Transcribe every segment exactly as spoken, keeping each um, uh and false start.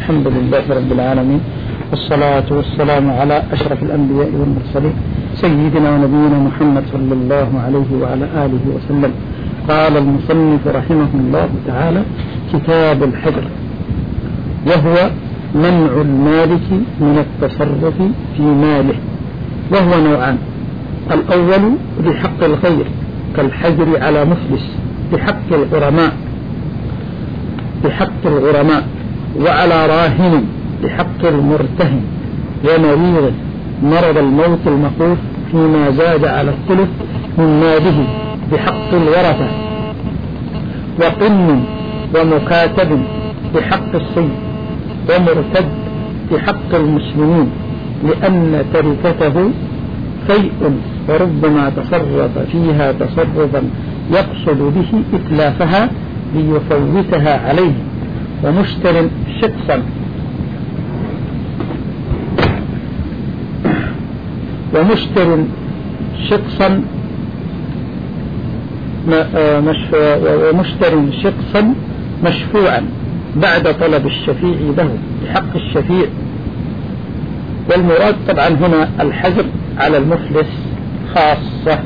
الحمد لله رب العالمين، والصلاة والسلام على أشرف الأنبياء والمرسلين سيدنا ونبينا محمد صلى الله عليه وعلى آله وسلم. قال المصنف رحمه الله تعالى: كتاب الحجر، وهو منع المالك من التصرف في ماله، وهو نوعان: الأول بحق الغير كالحجر على مفلس، بحق الغرماء بحق الغرماء وعلى راهن بحق المرتهن ومريض مرض الموت المخوف فيما زاد على الثلث من ماله بحق الورثة، وقن ومكاتب بحق السيد، ومرتد بحق المسلمين لأن تركته شيء وربما تصرف فيها تصرفا يقصد به إتلافها ليفوتها عليه، ومشتر شخصا ومشتر شخصا ومشتر شخصا مشفوعا بعد طلب الشفيع له بحق الشفيع. والمراد طبعا هنا الحجر على المفلس خاصة.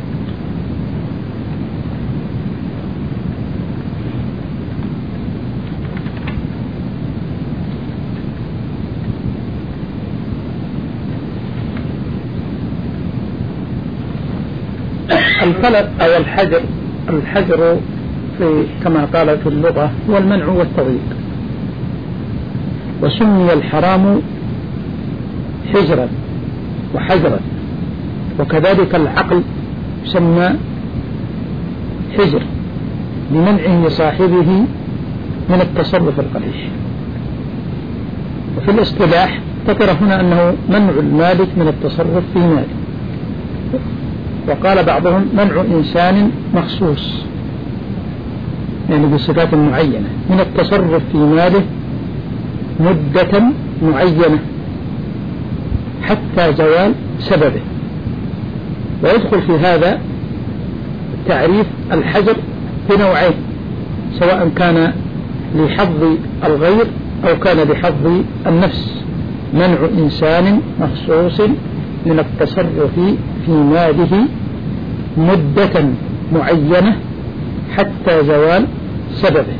الفلك أو الحجر الحجر في كما قال في اللغة هو المنع والتضييق، وسمي الحرام حجرا وحجرا، وكذلك العقل يسمى حجر لمنعه صاحبه من التصرف القبيح. وفي الاصطلاح ذكر هنا أنه منع المالك من التصرف في ماله، وقال بعضهم منع إنسان مخصوص يعني بصفات معينة من التصرف في ماله مدة معينة حتى زوال سببه. ويدخل في هذا تعريف الحجر بنوعين، سواء كان لحظ الغير أو كان لحظ النفس: منع إنسان مخصوص من التصرف في ماله مدة معينة حتى زوال سببه.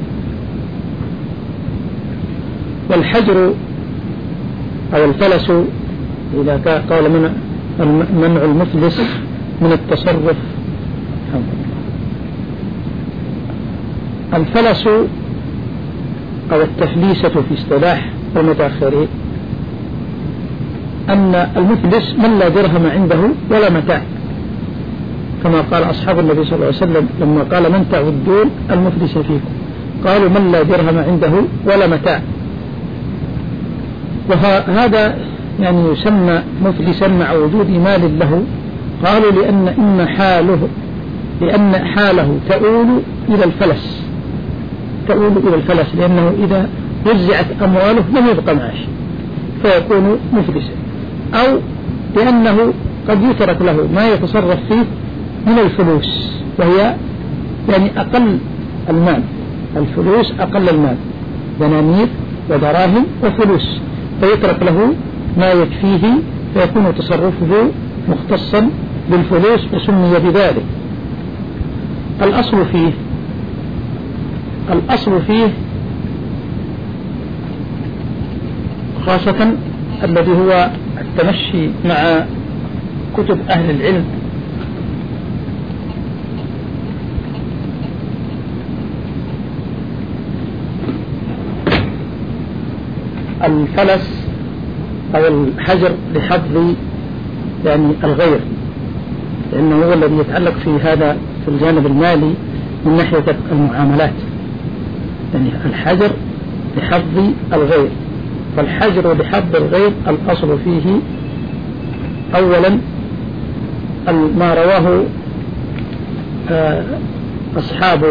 والحجر أو الفلس إذا قال منع المفلس من التصرف، الفلس أو التفليسة في اصطلاح المتأخرين أن المفلس من لا درهم عنده ولا متاع، كما قال أصحاب النبي صلى الله عليه وسلم لما قال: من تعدون المفلس فيكم؟ قالوا: من لا درهم عنده ولا متاع. وهذا يعني يسمى مفلسا مع وجود مال له. قالوا لأن إن حاله لأن حاله تؤول إلى الفلس تؤول إلى الفلس لأنه إذا وزعت أمواله لم يبقى معه فيكون مفلسا، أو لأنه قد يترك له ما يتصرف فيه من الفلوس، وهي يعني أقل المال. الفلوس أقل المال، دنانير ودراهم وفلوس، فيترك له ما يكفيه فيكون تصرفه مختصا بالفلوس وسمي بذلك. الأصل فيه الأصل فيه خاصة الذي هو التمشي مع كتب أهل العلم الفلس أو الحجر لحظ يعني الغير، لأنه هو الذي يتعلق في هذا في الجانب المالي من ناحية المعاملات، يعني الحجر لحظ الغير. فالحجر لحظ الغير الأصل فيه أولا ما رواه أصحاب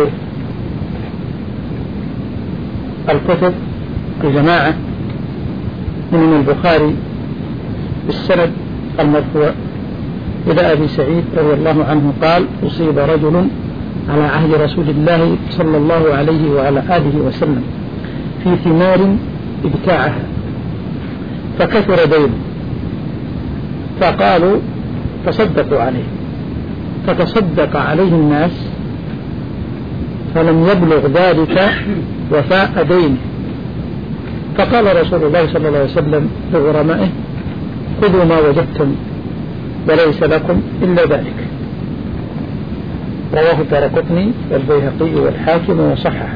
الكتب الجماعة من البخاري بالسند المرفوع إلى أبي سعيد رضي الله عنه قال: أصيب رجل على عهد رسول الله صلى الله عليه وعلى آله وسلم في ثمار ابتاعها فكثر دينه، فقالوا تصدقوا عليه، فتصدق عليه الناس فلم يبلغ ذلك وفاء دينه، فقال رسول الله صلى الله عليه وسلم لغرمائه خذوا ما وجدتم وليس لكم إلا ذلك. رواه الدارقطني والبيهقي والحاكم وصححه.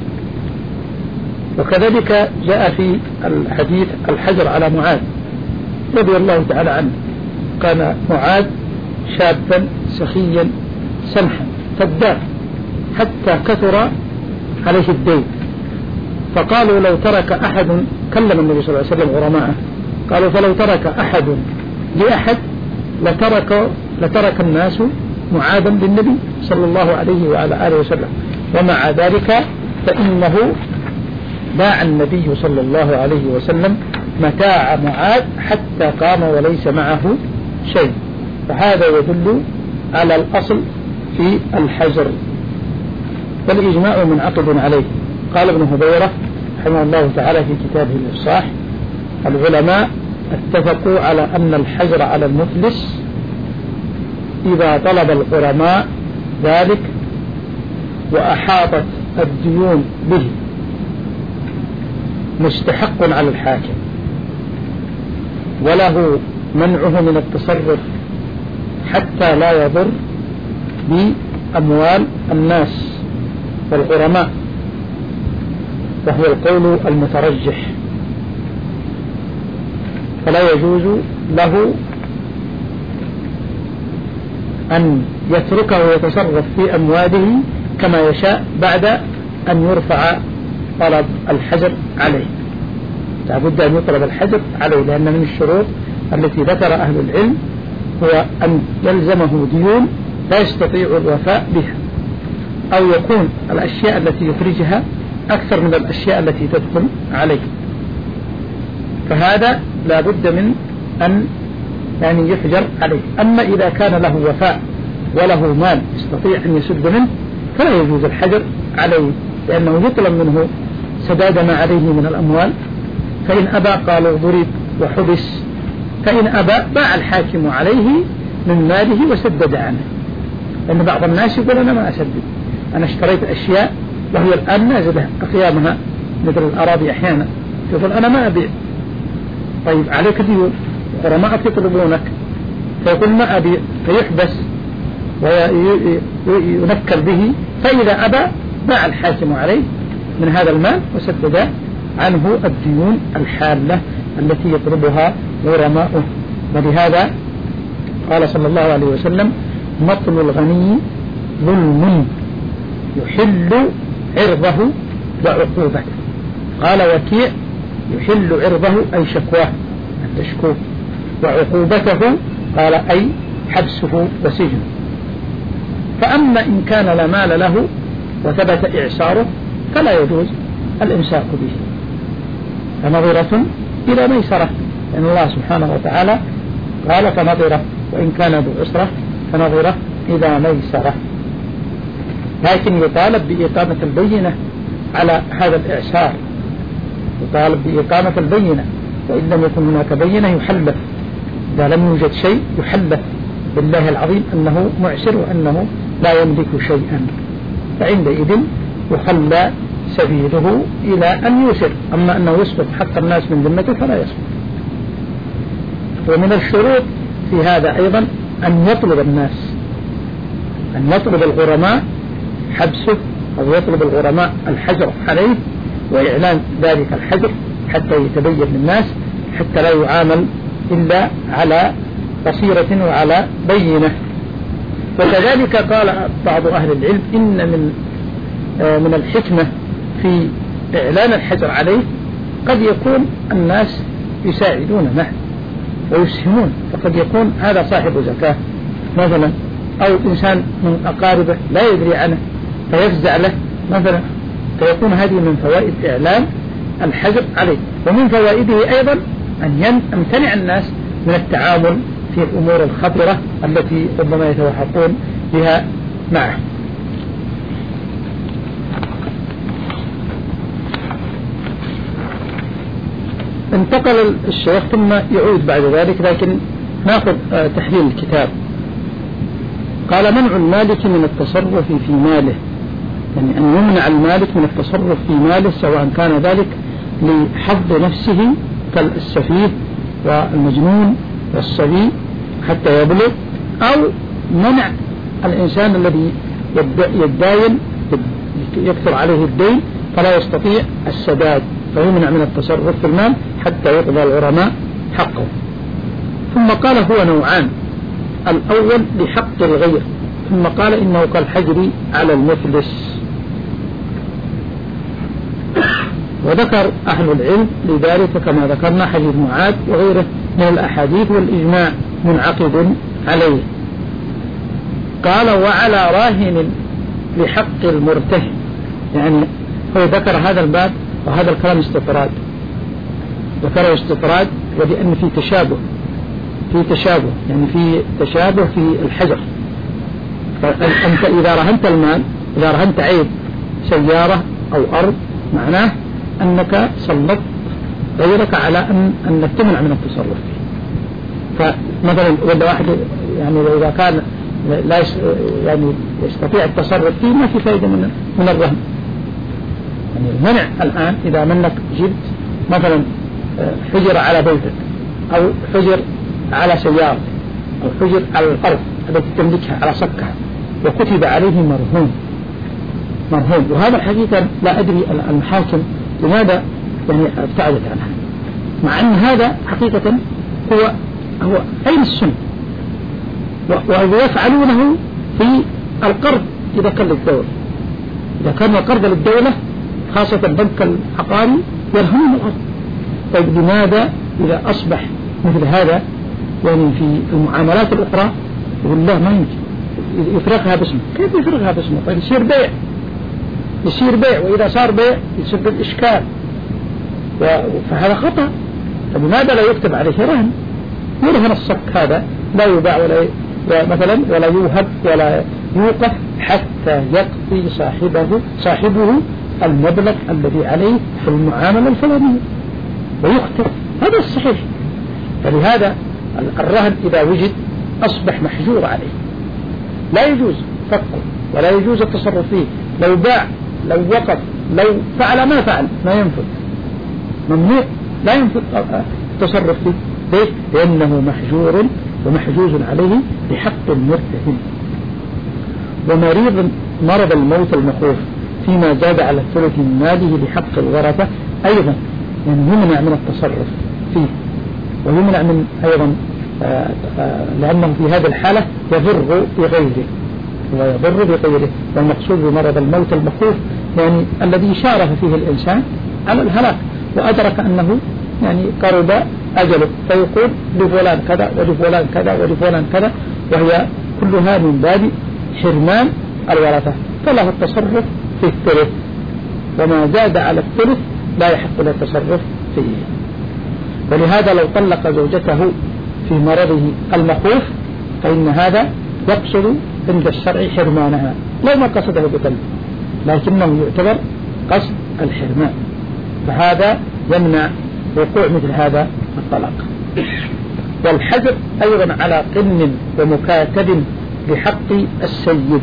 وكذلك جاء في الحديث الحجر على معاذ رضي الله تعالى عنه، كان معاذ شابا سخيا سمحا فداء حتى كثر عليه الدين، فقالوا لو ترك أحد، كلم النبي صلى الله عليه وسلم غرماءه، قالوا فلو ترك أحد لأحد لترك, لترك الناس معاذا للنبي صلى الله عليه وعلى آله وسلم، ومع ذلك فإنه باع النبي صلى الله عليه وسلم متاع معاذ حتى قام وليس معه شيء. فهذا يدل على الأصل في الحجر، والإجماع منعقد عليه. قال ابن هبيرة رحمه الله تعالى في كتابه الإفصاح: العلماء اتفقوا على أن الحجر على المفلس إذا طلب الغرماء ذلك وأحاطت الديون به مستحق على الحاكم، وله منعه من التصرف حتى لا يضر بأموال الناس والغرماء، وهو القول المترجح، فلا يجوز له أن يتركه ويتصرف في أمواله كما يشاء بعد أن يرفع طلب الحجر عليه. لابد أن يطلب الحجر عليه، لأن من الشروط التي ذكر أهل العلم هو أن يلزمه ديون لا يستطيع الوفاء بها، أو يكون الأشياء التي يخرجها أكثر من الأشياء التي تدخل عليه، فهذا لا بد من أن يعني يحجر عليه. أما إذا كان له وفاء وله مال يستطيع أن يسد منه فلا يجوز الحجر عليه، لأنه يطلب منه سداد ما عليه من الأموال، فإن أبى قالوا ضرب وحبس، فإن أبى باع الحاكم عليه من ماله وسدد عنه. لأن بعض الناس يقول أنا ما أسدد، أنا اشتريت أشياء وهي الآن نازلة قيامها مثل الأراضي أحيانا، يقول أنا ما أبيع. طيب عليك ديون، غرماء يطلبونك، فيقول ما أبيع، فيحبس وينكل به، فإذا أبى باع الحاكم عليه من هذا المال وسدد عنه الديون الحالة التي يطلبها غرماؤه. ولهذا قال صلى الله عليه وسلم: مطل الغني ظلم يحل عرضه وعقوبته. قال وكيع: يحل عرضه أي شكواه التشكوه، وعقوبته قال أي حبسه وسجنه. فأما إن كان لا مال له وثبت إعساره فلا يجوز الإمساك به، فنظرة إلى ميسرة، لأن الله سبحانه وتعالى قال فنظرة، وإن كان ذو عسرة فنظرة إلى ميسرة. لكن يطالب بإقامة البينة على هذا الإعسار، يطالب بإقامة البينة، وإن لم يكن هناك بينة يحلف، إذا لم يوجد شيء يحلف بالله العظيم أنه معسر وأنه لا يملك شيئا، فعندئذ يخلى سبيله إلى أن يسر. أما أنه يسقط حق الناس من ذمته فلا يسقط. ومن الشروط في هذا أيضا أن يطلب الناس، أن يطلب الغرماء حبسه أو يطلب الغرماء الحجر عليه وإعلان ذلك الحجر حتى يتبين للناس، حتى لا يعامل إلا على بصيرة وعلى بينة. وكذلك قال بعض أهل العلم إن من من الحكمة في إعلان الحجر عليه قد يكون الناس يساعدون معه ويسهمون، فقد يكون هذا صاحب زكاة مثلا، أو إنسان من أقاربه لا يدري عنه فيفزع له مثلا، فيكون هذه من فوائد إعلان الحجر عليه. ومن فوائده أيضا أن يمتنع الناس من التعامل في الأمور الخطرة التي ربما يتوحقون بها معه. انتقل الشيخ ثم يعود بعد ذلك، لكن ناخذ تحليل الكتاب. قال: منع المالك من التصرف في ماله، يعني أن يمنع المالك من التصرف في ماله، سواء كان ذلك لحظ نفسه كالسفيه والمجنون والصبي حتى يبلغ، أو منع الإنسان الذي يداين يكثر عليه الدين فلا يستطيع السداد، فيمنع من التصرف في المال حتى يقضى الغرماء حقه. ثم قال: هو نوعان: الأول لحق الغير، ثم قال: إنه كالحجر على المفلس. وذكر أهل العلم لذلك كما ذكرنا حديث معاذ وغيره من الأحاديث، والإجماع منعقد عليه. قال: وعلى راهن لحق المرتهن، يعني هو ذكر هذا الباب وهذا الكلام استطراد، ذكره استطراد ولأن في تشابه في تشابه يعني في تشابه في الحجر. فأنت إذا رهنت المال، إذا رهنت عيب سيارة أو أرض، معناه أنك سلطت غيرك على أن أنك تمنع من التصرف فيه. فمثلا ولا واحد يعني إذا كان لا يعني يستطيع التصرف فيه ما في فائدة من من الرهن. يعني المنع الآن إذا منك جبت مثلا حجر على بيتك أو حجر على سيارة أو حجر على الأرض التي تملكها على صكها وكتب عليه مرهون مرهون وهذا الحقيقة لا أدري المحاكم لماذا يعني ابتعدت عنها، مع أن هذا حقيقة هو هو أين السنة، ويفعلونه في القرض إذا كان للدولة. إذا كان القرض للدولة خاصة البنك العقاري يرهنون الأرض. طيب لماذا إذا أصبح مثل هذا يعني في المعاملات الأخرى يقول لا ما يمكن يفرغها باسمه؟ كيف يفرغها باسمه؟ طيب يصير بيع يصير بيع وإذا صار بيع يسبب إشكال، فهذا خطأ. فلماذا لا يكتب عليه رهن؟ يرهن الصك هذا لا يباع ولا مثلا ولا يوهب ولا يوقف حتى يقضي صاحبه صاحبه المبلغ الذي عليه في المعاملة الفلانية ويختم. هذا الصحيح. فلهذا الرهن إذا وجد أصبح محجور عليه، لا يجوز فكه ولا يجوز التصرف فيه. لو باع لو وقف لو فعل ما فعل ما ينفذ، ممنوع لا ينفذ التصرف فيه. ليش؟ لأنه محجور ومحجوز عليه بحق المرتهن. ومريض مرض الموت المخوف فيما زاد على الثلث من ماله بحق الورثة أيضا يعني يمنع من التصرف فيه، ويمنع من أيضا آآ آآ لأنه في هذه الحالة يضر بغيره ويضر بغيره. والمقصود بمرض الموت المخوف يعني الذي شارف فيه الإنسان على الهلاك وأدرك أنه يعني قرب أجله، فيقول لفلان كذا ولفلان كذا ولفلان كذا، وهي كلها من باب حرمان الورثة، فله التصرف في الثلث، وما زاد على الثلث لا يحق له التصرف فيه. ولهذا لو طلق زوجته في مرضه المخوف فإن هذا يقصد عند الشرع حرمانها، لو ما قصده بقلب لكنه يعتبر قصد الحرمان، فهذا يمنع وقوع مثل هذا الطلاق. والحجر أيضا على قن ومكاتب بحق السيد،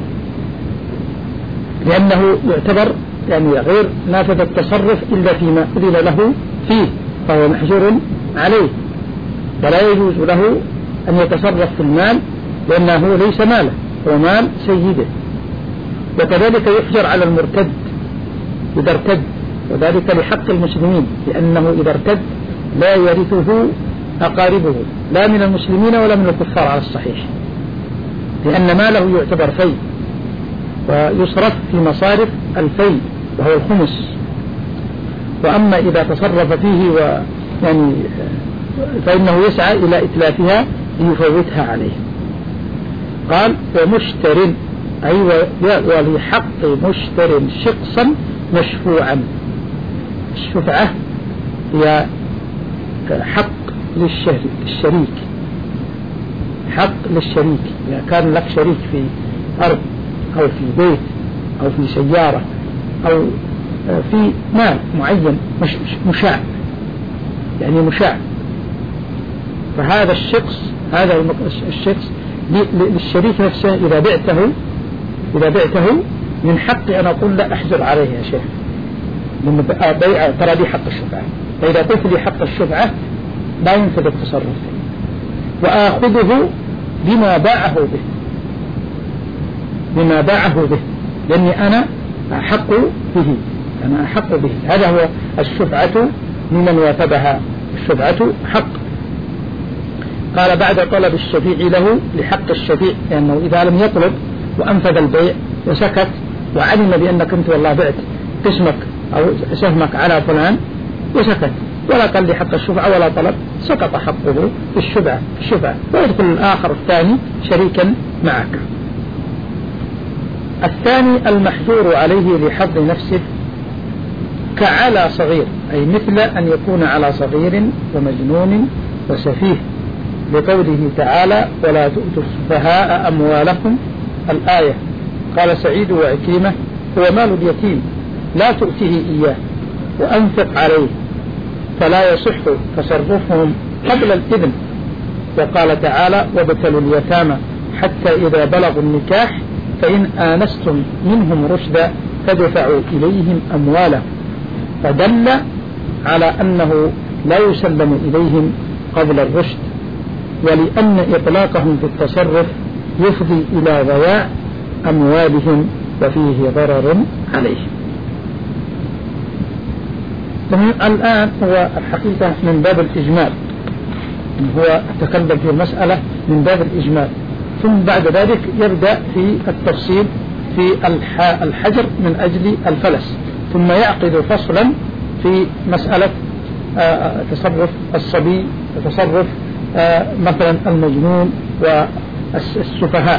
لأنه يعتبر يعني غير نافذ التصرف إلا فيما أذن له فيه، فهو محجور عليه ولا يجوز له أن يتصرف في المال لأنه ليس ماله، هو مال سيده. وكذلك يحجر على المرتد إذا ارتد، وذلك لحق المسلمين، لأنه إذا ارتد لا يرثه أقاربه لا من المسلمين ولا من الكفار على الصحيح، لأن ماله يعتبر في ويصرف في مصارف الفي وهو الخمس. وأما إذا تصرف فيه ويعني فإنه يسعى إلى إتلافها ليفوتها عليه. قال ومشتر أي ولحق مشتر شقصا مشفوعا. الشفعة هي حق للشريك، حق للشريك، إذا كان لك شريك في أرض أو في بيت أو في سيارة أو في مال معين مشاع، يعني مشاع. فهذا الشخص هذا الشخص للشريك نفسه إذا بعته إذا بعته من حقي أن أقول لا أحجر عليه يا شيخ، من بيع ترى لي حق الشفعة، فإذا قلت لي حق الشفعة لا ينفذ التصرف وآخذه بما باعه به بما باعه به لأني أنا أحق به أنا أحق به. هذا هو الشفعة ممن وافبها. الشفعة حق. قال بعد طلب الشفيع له لحق الشفيع، لأنه إذا لم يطلب وأنفذ البيع وسكت وعلم بأنك أنت والله بعت قسمك أو سهمك على فلان وسكت ولا قال لي حق الشفعة ولا طلب، سقط حقه في الشفعة الشفعة ويدخل الآخر الثاني شريكا معك. الثاني المحجور عليه لحظ نفسه كعلى صغير، أي مثل أن يكون على صغير ومجنون وسفيه، لقوله تعالى ولا تؤتوا السفهاء أموالكم الآية. قال سعيد وعكرمة هو مال اليتيم لا تؤتيه إياه وأنفق عليه، فلا يصح تصرفهم قبل الإذن. وقال تعالى وابتلوا اليتامى حتى إذا بلغوا النكاح فإن آنستم منهم رشدا فدفعوا إليهم أموالهم، فدل على أنه لا يسلم إليهم قبل الرشد، ولأن إطلاقهم في التصرف يفضي إلى ضياع أموالهم وفيه ضرر عليهم. الآن هو الحقيقة من باب الإجمال، هو تكلم في المسألة من باب الإجمال، ثم بعد ذلك يبدأ في التفصيل في الحجر من أجل الفلس، ثم يعقد فصلا في مسألة تصرف الصبي وتصرف مثلا المجنون والسفهاء.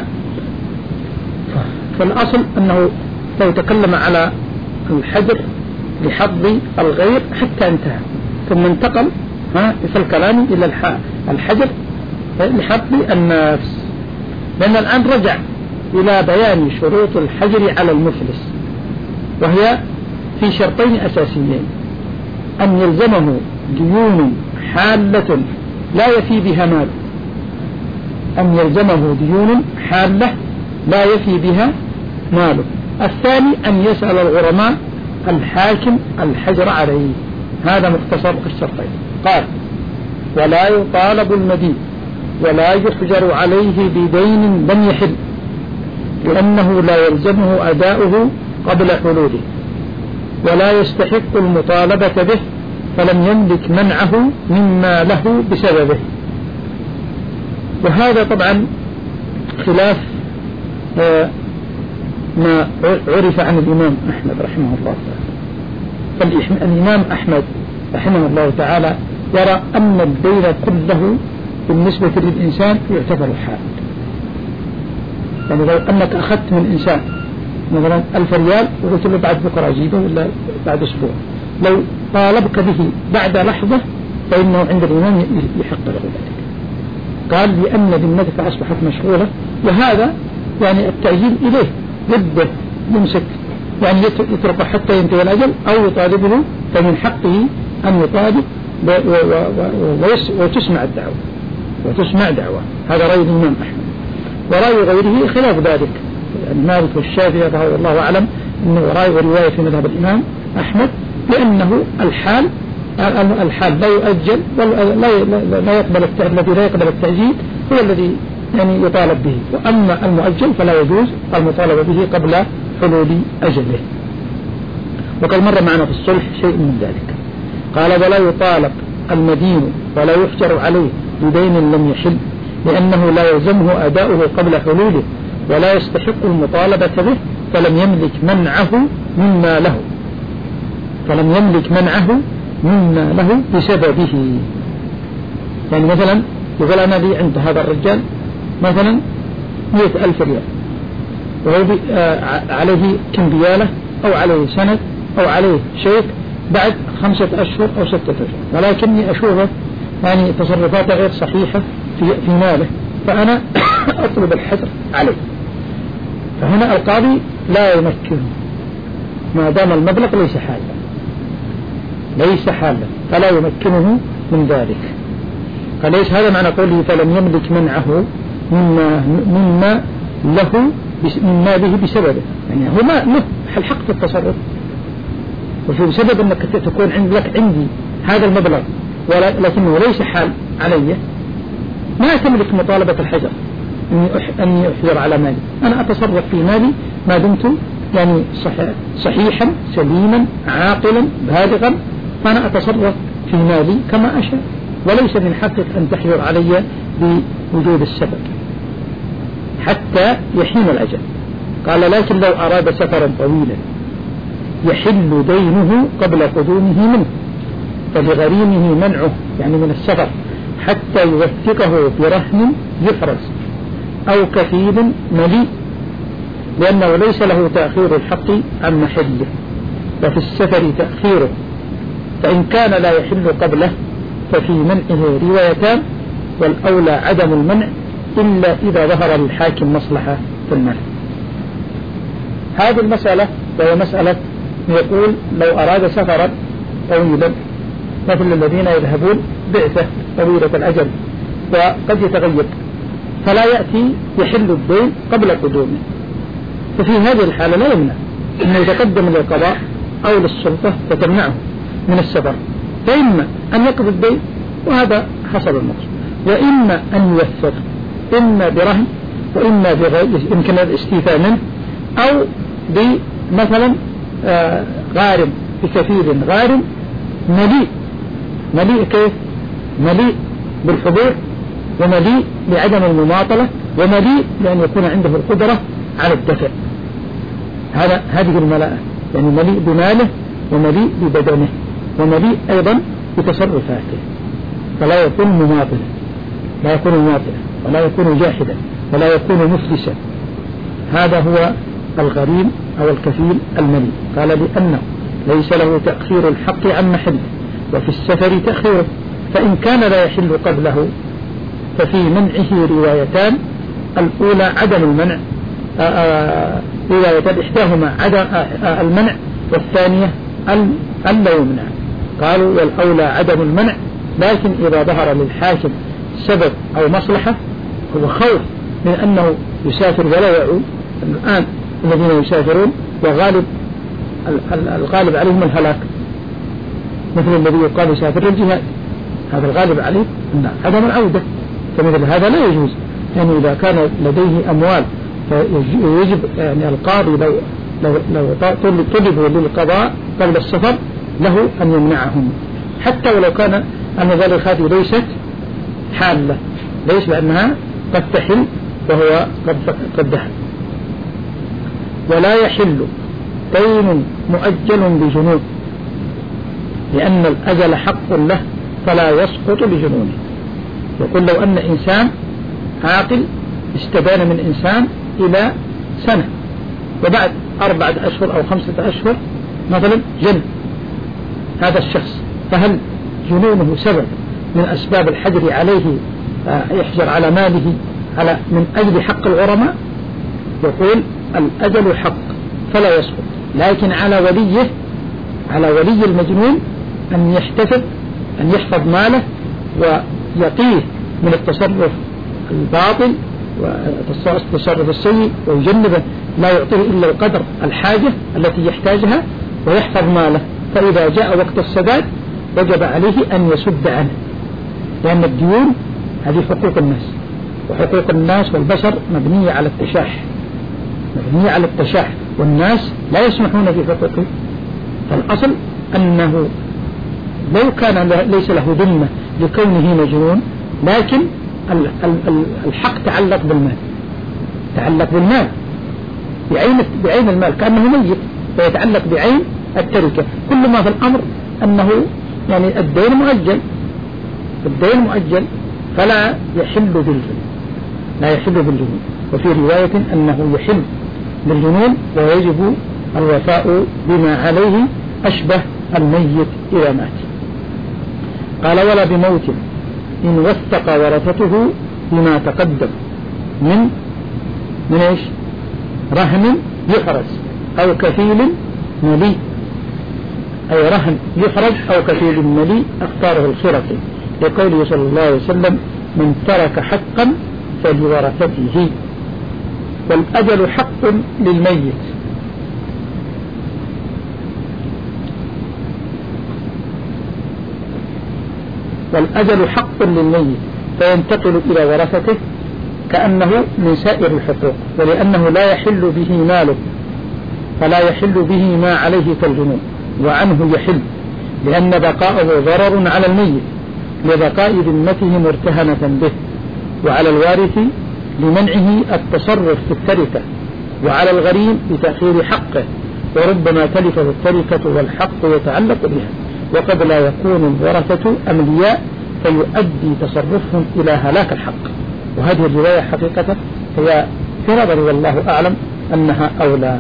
فالأصل أنه لو تكلم على الحجر لحظ الغير حتى انتهى، ثم انتقل في الكلام إلى الحجر لحظ النفس، لأن الآن رجع إلى بيان شروط الحجر على المفلس، وهي في شرطين أساسيين: أن يلزمه ديون حالة لا يفي بها مال، أن يلزمه ديون حالة لا يفي بها ماله. الثاني أن يسأل الغرماء الحاكم الحجر عليه. هذا مختصر الشرطين. قال ولا يطالب المدين ولا يحجر عليه بدين لم يحل، لأنه لا يلزمه أداؤه قبل حلوله، ولا يستحق المطالبة به فلم يملك منعه مما له بسببه. وهذا طبعا خلاف ما عرف عن الإمام أحمد رحمه الله تعالى. فالإمام أحمد رحمه الله تعالى يرى أن الدين كله بالنسبة للإنسان يعتبر حال. يعني لو أنك أخذت من إنسان مثلا ألف ريال وقلت له بعد بكرة أجيبه ولا بعد أسبوع، لو طالبك به بعد لحظة فإنه عند الإمام يحق له ذلك. قال لأن ذمتك أصبحت مشغولة، وهذا يعني التأجيل إليه ضده يمسك، يعني يتركه حتى ينتهي الأجل أو يطالبه، فمن حقه أن يطالب وتسمع الدعوة وتسمع دعوة. هذا رأي الإمام أحمد. ورأي غيره خلاف ذلك، مالك والشافعي رضي الله أعلم أنه رأي ورواية في مذهب الإمام أحمد، لأنه الحال الحال لا يؤجل لا يقبل الذي لا يقبل التأجيل هو الذي يعني يطالب به، وأما المؤجل فلا يجوز المطالبة به قبل حلول أجله. وقد مر معنا في الصلح شيء من ذلك. قال ولا يطالب المدين ولا يحجر عليه بدين لم يحل، لأنه لا يلزمه أداؤه قبل حلوله، ولا يستحق المطالبة به فلم يملك منعه مما له فلم يملك منعه مما له بسببه. يعني مثلا يقول أنا لي عند هذا الرجال مثلا مئة ألف ريال، وهو عليه كمبيالة أو عليه سند أو عليه شيك بعد خمسة أشهر أو ستة أشهر، ولكني أشوفه يعني تصرفاته غير صحيحة في, في ماله، فأنا أطلب الحجر عليه. فهنا القاضي لا يمكنه ما دام المبلغ ليس حالا ليس حالا فلا يمكنه من ذلك. فليس هذا معنى قوله فلم يملك منعه مما, مما له من ماله بسببه، يعني هو ما له الحق في التصرف، وفي بسبب أنك تكون عندك عندي هذا المبلغ ولكنه ليس حال علي، ما تملك مطالبة الحجر أني أحجر على مالي. أنا أتصرف في مالي ما دمت يعني صحيحا سليما عاقلا بالغا، فأنا أتصرف في مالي كما أشاء، وليس من حقك أن تحجر علي بوجود السبب حتى يحين الأجل. قال لكن لو أراد سفرا طويلا يحل دينه قبل قدومه منه فلغريمه منعه يعني من السفر حتى يوثقه برهن يفرز أو كفيل مليء، لأنه ليس له تأخير الحق عن محله، وفي السفر تأخيره، فإن كان لا يحل قبله ففي منعه روايتان، والأولى عدم المنع إلا إذا ظهر للحاكم مصلحة في المنع. هذه المسألة وهي مسألة يقول لو أراد سفرا طويلا مثل الذين يذهبون بعثة طويلة الأجل وقد يتغير فلا يأتي يحل الدين قبل قدومه، ففي هذه الحالة لا يمنع أنه يتقدم للقضاء أو للسلطة فتمنعه من السفر، فإما أن يقضي الدين وهذا حسب المقصود، وإما أن يوثق إما برهن وإما بغير يمكن الاستيفاء منه، أو بمثلا آه غارم بكفيل غارم مليء. مليء كيف؟ مليء بالحضور، ومليء بعدم المماطلة، ومليء لأن يكون عنده القدرة على الدفع. هذا هذه الملاءة، يعني مليء بماله ومليء ببدنه ومليء أيضا بتصرفاته، فلا يكون مماطلا، لا يكون مماطلا ولا يكون جاحدا ولا يكون مفلسا. هذا هو الغريم أو الكفيل المليء. قال لأنه ليس له تأخير الحق عن محله، وفي السفر تأخيره، فإن كان لا يحل قبله ففي منعه روايتان، الأولى عدم المنع، روايتان إحداهما عدم المنع والثانية ألا يمنع. قالوا والأولى عدم المنع، لكن إذا ظهر للحاكم سبب أو مصلحة هو خوف من أنه يسافر ولا يعود. الآن الذين يسافرون وغالب الغالب عليهم الهلاك، مثل الذي يقال يسافر للجهاد، هذا الغالب عليه عدم العودة، فمثل هذا لا يجوز. يعني إذا كان لديه أموال فيجب يعني القاضي لو لو لو طلبوا للقضاء قبل السفر له أن يمنعهم، حتى ولو كان أن ذلك هذه ليست حالة، ليس لأنها قد تحل وهو قد قد دخل. ولا يحل دين مؤجل بجنون، لأن الأجل حق له فلا يسقط بجنونه. يقول لو أن إنسان عاقل استدان من إنسان إلى سنة، وبعد أربعة أشهر أو خمسة أشهر مثلا جن هذا الشخص، فهل جنونه سبب من أسباب الحجر عليه يحجر على ماله على من أجل حق الغرماء؟ يقول الأجل حق فلا يسقط، لكن على وليه على ولي المجنون أن يحتفظ أن يحفظ ماله ويقيه من التصرف الباطل والتصرف السيء، ويجنبه لا يعطيه إلا القدر الحاجة التي يحتاجها، ويحفظ ماله، فإذا جاء وقت السداد وجب عليه أن يسد عنه، لأن الديون هذه حقوق الناس، وحقوق الناس والبشر مبنية على التشاح مبنية على التشاح والناس لا يسمحون بحقوقه. فالأصل أنه لو كان ليس له ذمة لكونه مجنون، لكن الحق تعلق بالمال تعلق بالمال بعين بعين المال كأنه ميت، فيتعلق بعين التركة. كل ما في الأمر أنه يعني الدين مؤجل الدين مؤجل فلا يحل بالجنون لا يحل بالجنون وفي رواية أنه يحل بالجنون ويجب الوفاء بما عليه أشبه الميت إذا مات. قال ولا بموت إن وثق ورثته بما تقدم من من إيش رهن يحرز أو كفيل ملي. أي رهن يحرز أو كفيل مليء اختاره الخرقي لقوله صلى الله عليه وسلم من ترك حقا فلورثته. والأجل حق للميت، والأجل حق للميت فينتقل إلى ورثته كأنه من سائر الحقوق، ولأنه لا يحل به ماله فلا يحل به ما عليه كالجنون، وعنه يحل لأن بقاءه ضرر على الميت لبقاء ذمته مرتهنة به، وعلى الوارث لمنعه التصرف في التركة، وعلى الغريم بتأخير حقه، وربما تلفه التركة والحق يتعلق بها، وقد لا يكون الورثة أملياء فيؤدي تصرفهم إلى هلاك الحق. وهذه الرواية حقيقة هي في نظري والله أعلم أنها أولى،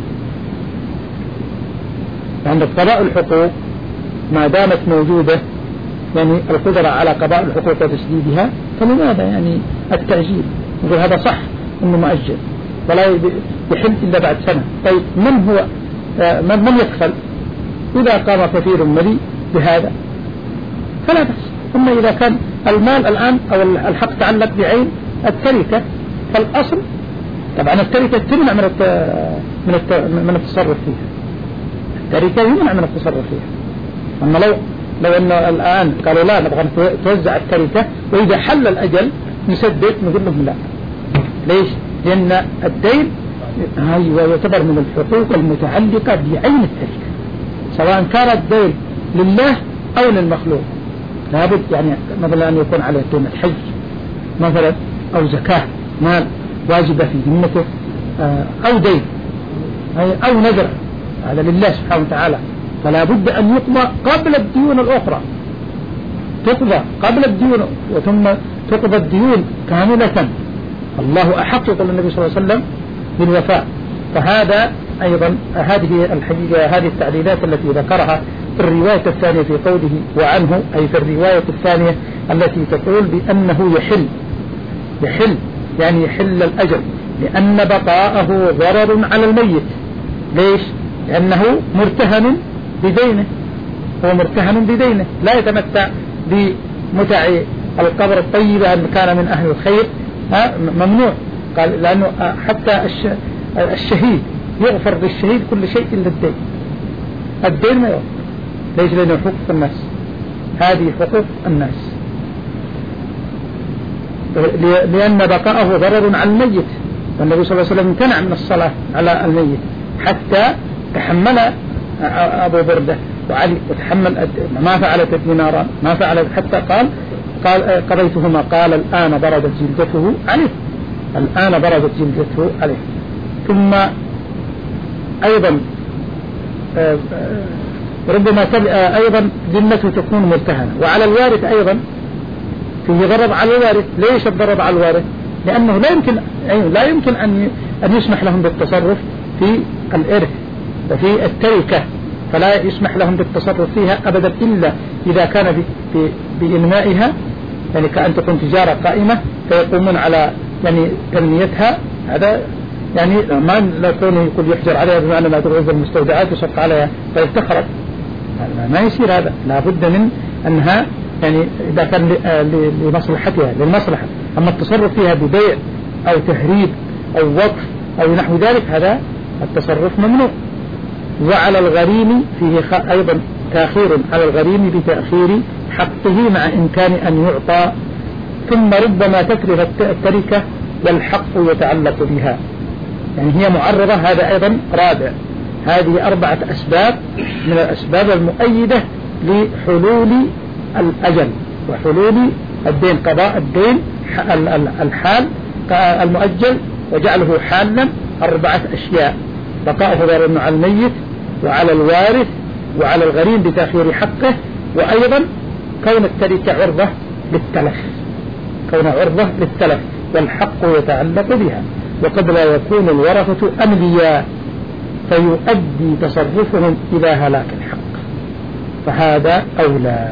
لأن قضاء الحقوق ما دامت موجودة يعني القدرة على قضاء الحقوق وتسديدها، فلماذا يعني التأجيل؟ يقول هذا صح أنه مؤجل ولا يحل إلا بعد سنة. طيب من هو من يكفل؟ إذا قام كثير مليء بهذا فلا بأس. أما إذا كان المال الآن أو الحق تعلق بعين التركة فالأصل طبعا التركة تمنع من من من التصرف فيها، التركة يمنع من التصرف فيها. أما لو لو أن الآن قالوا لا نبغى توزع التركة وإذا حل الأجل نسدد، نقول لهم لا. ليش؟ لأن الدين هو يعتبر من الحقوق المتعلقة بعين التركة، سواء كان الدين لله أو للمخلوق. لابد يعني مثلا أن يكون عليه دين الحج مثلا أو زكاة مال واجبة في ذمته أو دين أو نذر، هذا لله سبحانه وتعالى، فلا بد أن يقضى قبل الديون الأخرى، تقضى قبل الديون وثم تقضى الديون كاملة. الله أحق يقول النبي صلى الله عليه وسلم بالوفاء. فهذا أيضا هذه الحقيقة هذه التعليلات التي ذكرها في الرواية الثانية في قوله وعنه، أي في الرواية الثانية التي تقول بأنه يحل يحل يعني يحل الأجل، لأن بقاءه ضرر على الميت. ليش؟ لأنه مرتهن بدينه، هو مرتهن بدينه، لا يتمتع بمتع القبر الطيبة أن كان من أهل الخير، ممنوع. قال لأنه حتى الشهيد يغفر للشهيد كل شيء إلا الدين، الدين ما يغفر. ليش؟ لأنه حقوق الناس، هذه حقوق الناس، لأن بقاءه ضرر على الميت، والنبي صلى الله عليه وسلم امتنع من الصلاة على الميت حتى تحمل أبو بردة وعلي وتحمل ما فعلت الديناران ما فعلت، حتى قال قال قضيتهما، قال الآن بردت جلدته عليه، الآن بردت جلدته عليه. ثم أيضا ربما أيضا ذمته تكون مرتهنة. وعلى الوارث أيضا فيه ضرر على الوارث. ليش الضرر على الوارث؟ لأنه لا يمكن لا يمكن أن أن يسمح لهم بالتصرف في الإرث وفي التركة، فلا يسمح لهم بالتصرف فيها أبدا إلا إذا كان بإنمائها، يعني كأن تكون تجارة قائمة فيقومون على يعني تنميتها. هذا يعني ما لا كونه يقول يحجر عليها بمعنى ما تغيظ المستودعات ويشق عليها فيفتخرت، ما يصير هذا. لا بد من أنها يعني إذا كان لمصلحتها للمصلحة. أما التصرف فيها ببيع أو تهريب أو وقف أو نحو ذلك هذا التصرف ممنوع. وعلى الغريم فيه أيضا تأخير على الغريم بتأخير حقه مع إمكان أن يعطى، ثم ربما تكره التركة والحق يتعلق بها، يعني هي معرضة. هذا أيضا رابع. هذه أربعة أسباب من الأسباب المؤيدة لحلول الأجل وحلول الدين، قضاء الدين الحال المؤجل وجعله حالا. أربعة أشياء: بقاءه ضرر على الميت وعلى الوارث وعلى الغريم بتأخير حقه، وأيضا كون التركة عرضة للتلف، كون عرضة للتلف والحق يتعلق بها. وقد لا يكون الورثة أملياء فيؤدي تصرفهم إلى هلاك الحق، فهذا أولى.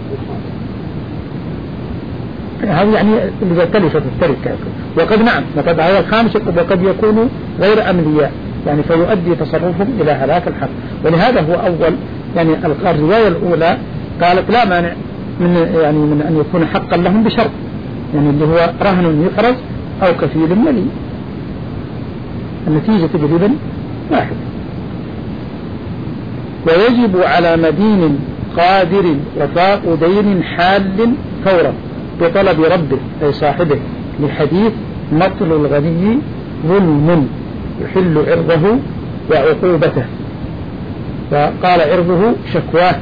هذا يعني إذا تلفت التركة. وقد نعم وقد هذا الخامس وقد يكون غير أملياء، يعني فيؤدي تصرفهم إلى هلاك الحق. ولهذا هو أول يعني الرواية الأولى قالت لا مانع من يعني من أن يكون حقا لهم بشرط، يعني اللي هو رهن يحرز أو كفيل ملي، النتيجة بالربا واحد. ويجب على مدين قادر وفاء دين حال فورا بطلب ربه أي صاحبه، لحديث مطل الغني ظلم يحل عرضه وعقوبته، وقال عرضه شكواه.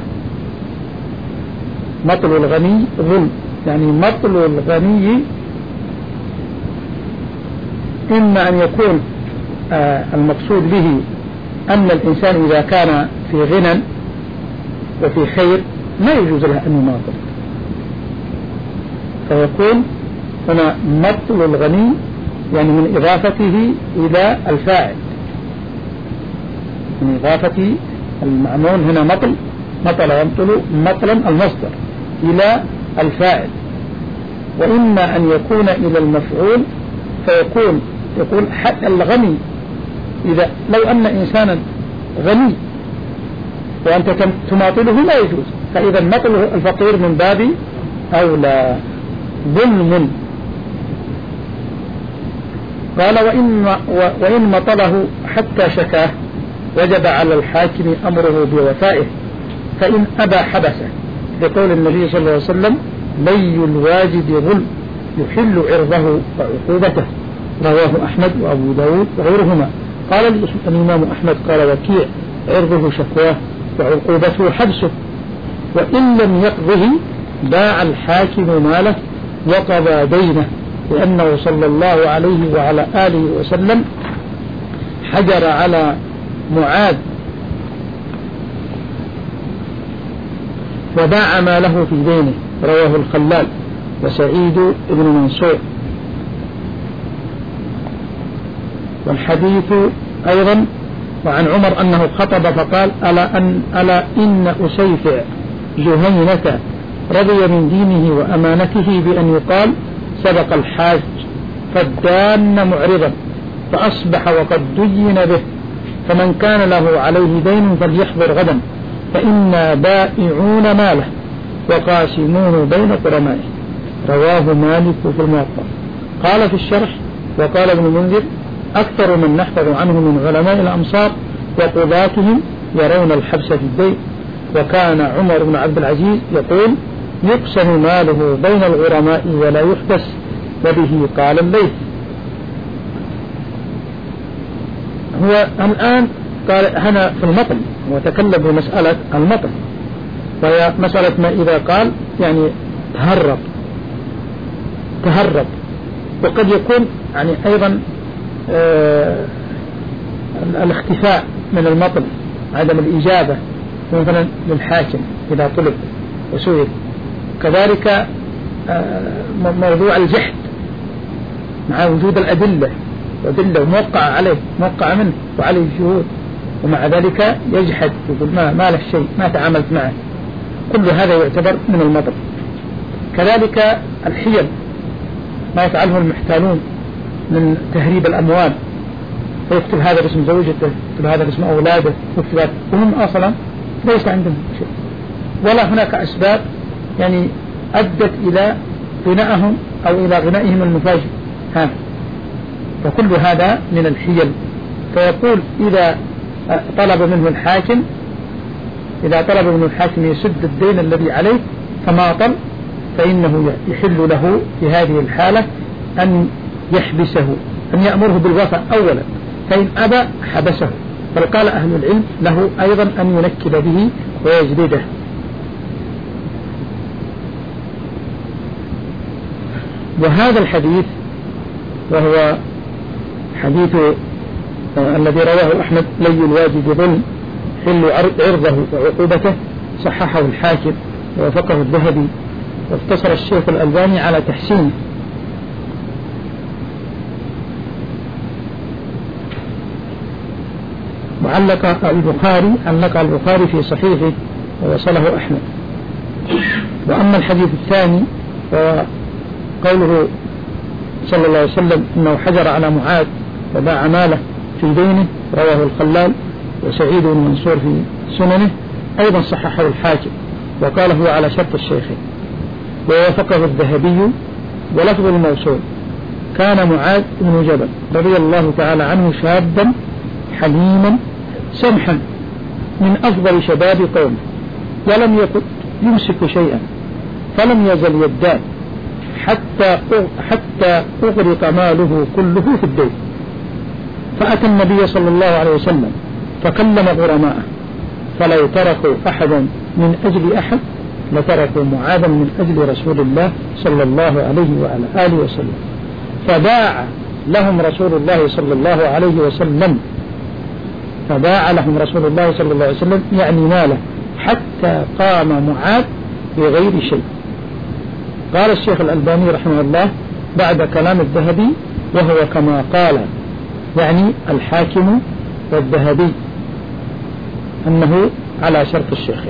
مطل الغني ظلم، يعني مطل الغني إما أن يكون آه المقصود به أن الإنسان إذا كان في غنى وفي خير ما يجوز له أن يماطل، فيكون هنا مطل الغني يعني من إضافته إلى الفاعل، من إضافة المعمول هنا مطل، مطل يمطل مطلا المصدر إلى الفاعل. وإما أن يكون إلى المفعول فيكون يقول حتى الغني، إذا لو أن إنسانا غني وأنت تماطله لا يجوز، فإذا مطل الفقير من باب أولى. ظلم قال وإن, وإن مطله حتى شكاه وجب على الحاكم أمره بوفائه، فإن أبى حبسه، لقول النبي صلى الله عليه وسلم لي الواجد ظلم يحل عرضه وعقوبته، رواه أحمد وأبو داود وغيرهما. قال الإمام أحمد قال وكيع عرضه شكواه وعقوبته حبسه، وإن لم يقضه باع الحاكم ماله وقضى دينه، لأنه صلى الله عليه وعلى آله وسلم حجر على معاذ وباع ماله في دينه، رواه الخلال وسعيد بن منصور. والحديث أيضا وعن عمر أنه خطب فقال ألا, أن ألا إن أسيفع جهينة رضي من دينه وأمانته بأن يقال سبق الحاج فالدان معرضا فأصبح وقد دين به، فمن كان له عليه دين فليحضر غدا فإنا بائعون ماله وقاسمون بين قرمائه، رواه مالك في الموطأ. قال في الشرح وقال ابن منذر أكثر من نحفظ عنه من علماء الأمصار وقضاتهم يرون الحبس في الدين، وكان عمر بن عبد العزيز يقول يقسم ماله بين الغرماء ولا يحبس، وبه قال الليث. هو الآن قال هنا في المطل وتكلم بمسألة المطل، وهي مسألة ما إذا قال يعني تهرب تهرب وقد يكون يعني أيضا آه الاختفاء من المطل، عدم الإجابة مثلا للحاكم إذا طلب وسئل، كذلك آه موضوع الجحد مع وجود الأدلة وأدلة موقع عليه موقع منه وعليه شهود، ومع ذلك يجحد يقول ما, ما له شيء ما تعاملت معه، كل هذا يعتبر من المطل. كذلك الحيل ما يفعله المحتالون من تهريب الأموال، فيكتب هذا باسم زوجته يكتب هذا باسم أولاده يكتب هذا، وهم أصلا ليس عندهم شيء ولا هناك أسباب يعني أدت إلى غنائهم أو إلى غنائهم المفاجئ ها، فكل هذا من الحيل. فيقول إذا طلب منه الحاكم إذا طلب منه الحاكم يسد الدين الذي عليه فماطل، فإنه يحل له في هذه الحالة أن يحبسه، أن يأمره بالوفاء أولا، فإن أبى حبسه، بل قال أهل العلم له أيضا أن ينكل به ويجلده. وهذا الحديث وهو حديث الذي رواه أحمد لي الواجد ظلم حل عرضه وعقوبته، صححه الحاكم ووافقه الذهبي، واقتصر الشيخ الألباني على تحسينه. وعلق البخاري علق البخاري في صحيحه ووصله أحمد. وأما الحديث الثاني وقوله صلى الله عليه وسلم إنه حجر على معاذ وباع ماله في دينه، رواه الخلال وسعيد بن منصور في سننه، أيضا صححه الحاكم وقال هو على شرط الشيخين، ووافقه الذهبي. ولفظ الموصول: كان معاذ بن جبل رضي الله تعالى عنه شابا حليما سمحا من أفضل شباب قومه، ولم يكن يمسك شيئا، فلم يزل يدان حتى حتى أغرق ماله كله في الدين. فأتى النبي صلى الله عليه وسلم فكلم غرماءه، فلو تركوا أحدا من أجل أحد لتركوا معاذا من أجل رسول الله صلى الله عليه وعلى آله وسلم. فباع لهم رسول الله صلى الله عليه وسلم فباع لهم رسول الله صلى الله عليه وسلم يعني ماله، حتى قام معاذ بغير شيء. قال الشيخ الألباني رحمه الله بعد كلام الذهبي: وهو كما قال، يعني الحاكم والذهبي، أنه على شرط الشيخين.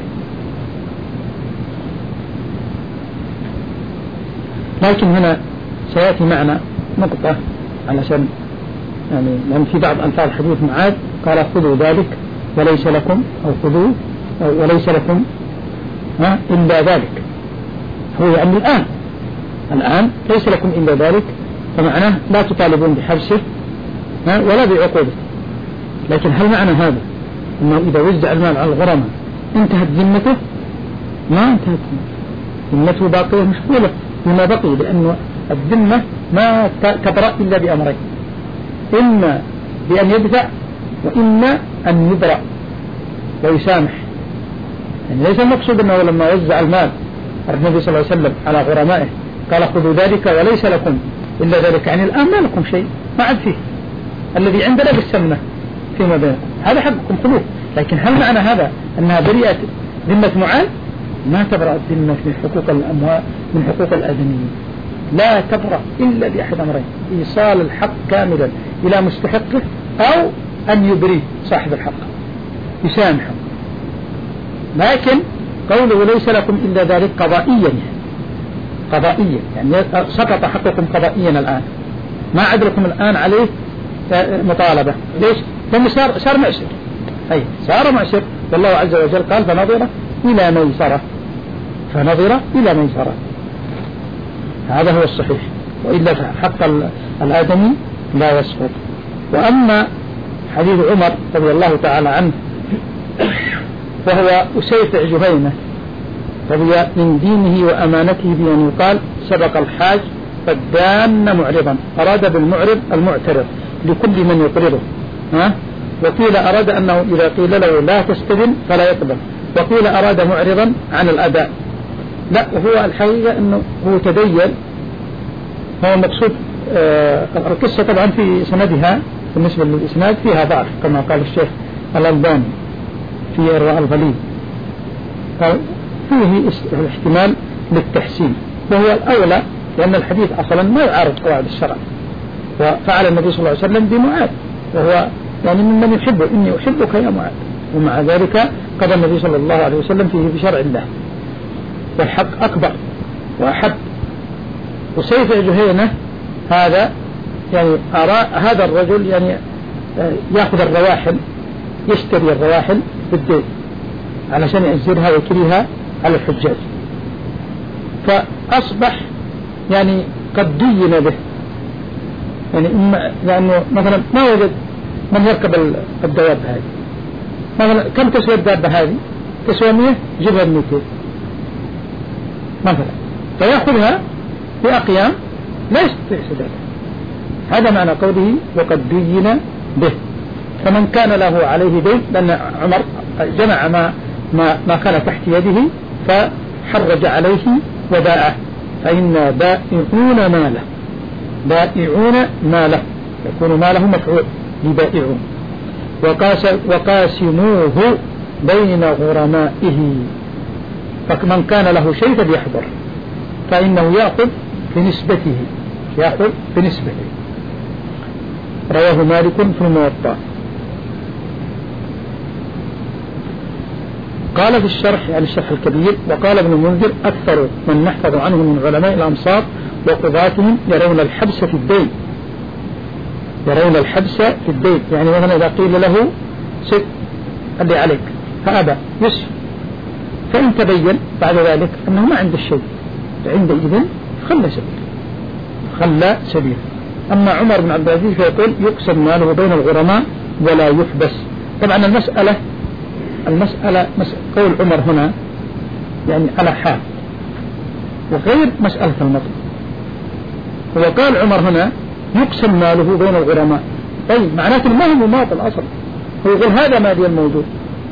لكن هنا سيأتي معنا نقطة علشان يعني لأن في بعض ألفاظ حديث معاذ قال: خذوا ذلك وليس لكم، أو خذوا أو وليس لكم ها إلا ذلك. هو يعني الآن الآن ليس لكم إلا ذلك، فمعناه لا تطالبون بحبسه ولا بعقوبته. لكن هل معنى هذا أنه إذا وزع المال على الغرماء انتهت ذمته؟ ما انتهت ذمته، باقية مشغولة بما بقي، لأن الذمة ما تبرأ إلا بأمرين: إما بأن يدفع، وإما أن يبرأ ويسامح. يعني ليس المقصود أنه لما وزع المال النبي صلى الله عليه وسلم على غرمائه قال: خذوا ذلك وليس لكم إلا ذلك، يعني الآن ما لكم شيء، ما عاد فيه، الذي عندنا بالسمنة فيما بينكم، هذا حقكم خذوه. لكن هل معنى هذا أنها بريئة ذمة معاذ؟ ما تبرأ الذمة من حقوق الأموال، من حقوق الآدميين، لا تبرأ إلا بأحد أمرين: إيصال الحق كاملا إلى مستحقه، أو أن يبري صاحب الحق يسامحه. لكن قوله ليس لكم إلا ذلك قضائيا، قضائيا يعني سقط حقكم قضائيا الآن، ما عاد لكم الآن عليه مطالبة. ليش؟ لأنه صار صار معسر، أي صار معسر، والله عز وجل قال: فنظر إلى ميسرة، فنظر إلى ميسرة. هذا هو الصحيح، وإلا حق الآدمي لا يسقط. وأما حديث عمر رضي الله تعالى عنه وهو أسيفع جهينة رضي من دينه وأمانته بأن يقال: سبق الحاج فالدان معرضا، أراد بالمعرض المعترض لكل من يقرضه، ها؟ وقيل أراد أنه إذا قيل له لا تستدن فلا يقبل، وقيل أراد معرضا عن الأداء. لا، وهو الحقيقة أنه هو تدين، هو المقصود. آه القصة طبعا في سندها بالنسبة للإسناد فيها ضعف كما قال الشيخ الألباني في إرواء الغليل، فيه احتمال للتحسين، وهو الأولى، لأن الحديث أصلا ما يعارض قواعد الشرع. وفعل النبي صلى الله عليه وسلم بمعاذ، وهو يعني ممن يحبه: إني أحبك يا معاذ، ومع ذلك قضى النبي صلى الله عليه وسلم فيه بشرع الله، والحق أكبر وأحب. وسيفع جهينة هذا يعني أرى هذا الرجل يعني يأخذ الرواحل، يشتري الرواحل بالدين علشان يأجرها ويكريها على الحجاج، فأصبح يعني قد دين به، يعني لأنه مثلا ما وجد من يركب الدواب هذه، مثلا كم تسوى الدابة هذه؟ تسوى مية، جبها مئتين مثلا، فيأخذها بأقيام لا يستطيع سدادها. هذا معنى قوله وقد دين به. فمن كان له عليه دين، لأن عمر جمع ما, ما, ما كان تحت يده فحرج عليه وباعه، فإنا بائعون ماله، بائعون ماله، يكون ماله مفعول لبائعون. وقاس وقاسموه بين غرمائه، فمن كان له شيء فليحضر، فإنه يأخذ بنسبته، يأخذ بنسبته. رواه مالك في الموطأ. قال في الشرح يعني الشرح الكبير: وقال ابن المنذر: أكثر من نحفظ عنه من علماء الأمصار وقضاتهم يرون الحبس في الدين، يرون الحبس في الدين، يعني مثلا إذا قيل له سد اللي عليك فأبى يسر فإن تبين بعد ذلك أنه ما عنده الشيء عندئذ خلى سبيل خلى سبيل. أما عمر بن عبد العزيز فيقول يقسم ماله بين الغرماء ولا يحبس. طبعا المسألة المسألة قول عمر هنا يعني على حال وغير مسألة المطلب. هو قال عمر هنا يقسم ماله بين الغرماء، طيب معناته ما هو مماطل أصلا، هو يقول هذا مالي الموجود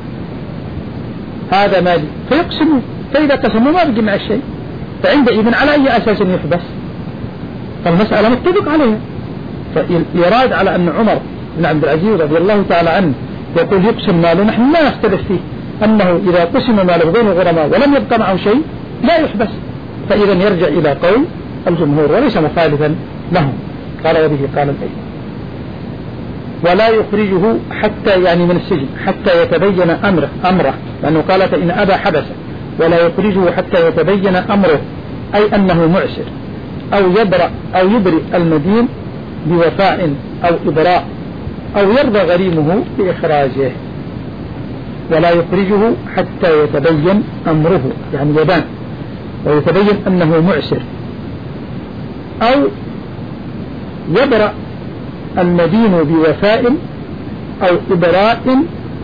هذا مالي فيقسمه، فإذا قسموا ما بقي مع الشيء، فعندئذ على أي أساس يحبس؟ فالمسألة متفق عليها. فيراد على أن عمر بن عبد العزيز رضي الله تعالى عنه يقول يقسم ماله، نحن ما نختلف فيه أنه إذا قسم ماله بين الغرماء ولم يبقى معه شيء لا يحبس، فإذا يرجع إلى قول الجمهور وليس مخالفا لهم. قال وبه قال الأيضا ولا يخرجه حتى يعني من السجن حتى يتبين أمره أمره لأنه قال فإن أبى حبسه، ولا يخرجه حتى يتبين أمره أي أنه معسر، أو يبرأ أو يبرئ المدين بوفاء أو إبراء، أو يرضى غريمه بإخراجه. ولا يخرجه حتى يتبين أمره يعني يبان ويتبين أنه معسر، أو يبرأ المدين بوفاء أو إبراء،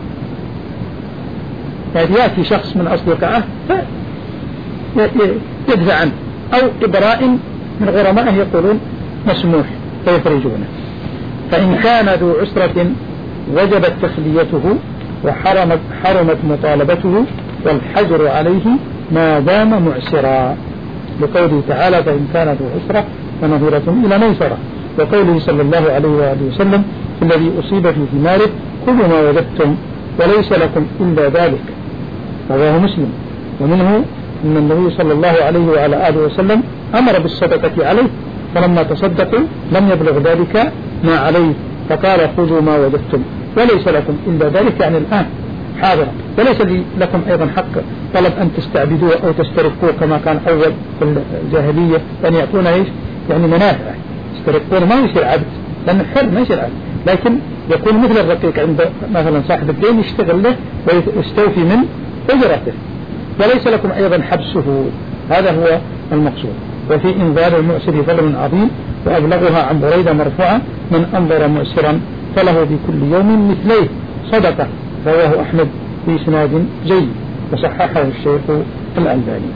يعني يأتي شخص من أصدقائه فيدفع عنه، أو إبراء من غرمائه يقولون مسموح فيخرجونه. فإن كان ذو عسرة وجبت تخليته وحرمت حرمت مطالبته والحجر عليه ما دام معسرا، لقوله تعالى فإن كان ذو عسرة فنظرة إلى ميسرة، وقوله صلى الله عليه وآله وسلم الذي أصيب في ثماره خذوا ما وجدتم وليس لكم إلا ذلك، رواه مسلم. ومنه أن النبي صلى الله عليه وعلى آله وسلم أمر بالصدقة عليه، فلما تصدقوا لم يبلغ ذلك ما عليه فقال خذوا ما وجدتم وليس لكم إلا ذلك، يعني الآن حاضر، وليس لكم أيضا حق طلب أن تستعبدوه أو تسترقوه كما كان أول في الجاهلية، أن يعطون إيش يعني منافع، يسترقون ما يصير عبد لأنه حر ما يصير عبد، لكن يكون مثل الرقيق عند مثلا صاحب الدين يشتغل له ويستوفي من أجرته، وليس لكم أيضا حبسه، هذا هو المقصود. وفي إنذار المعسر فضل عظيم، وأبلغها عن بريدة مرفوعة من أنظر معسرا فله بكل يوم مثليه صدقة، رواه أحمد في سناد جيد وصححه الشيخ الألباني.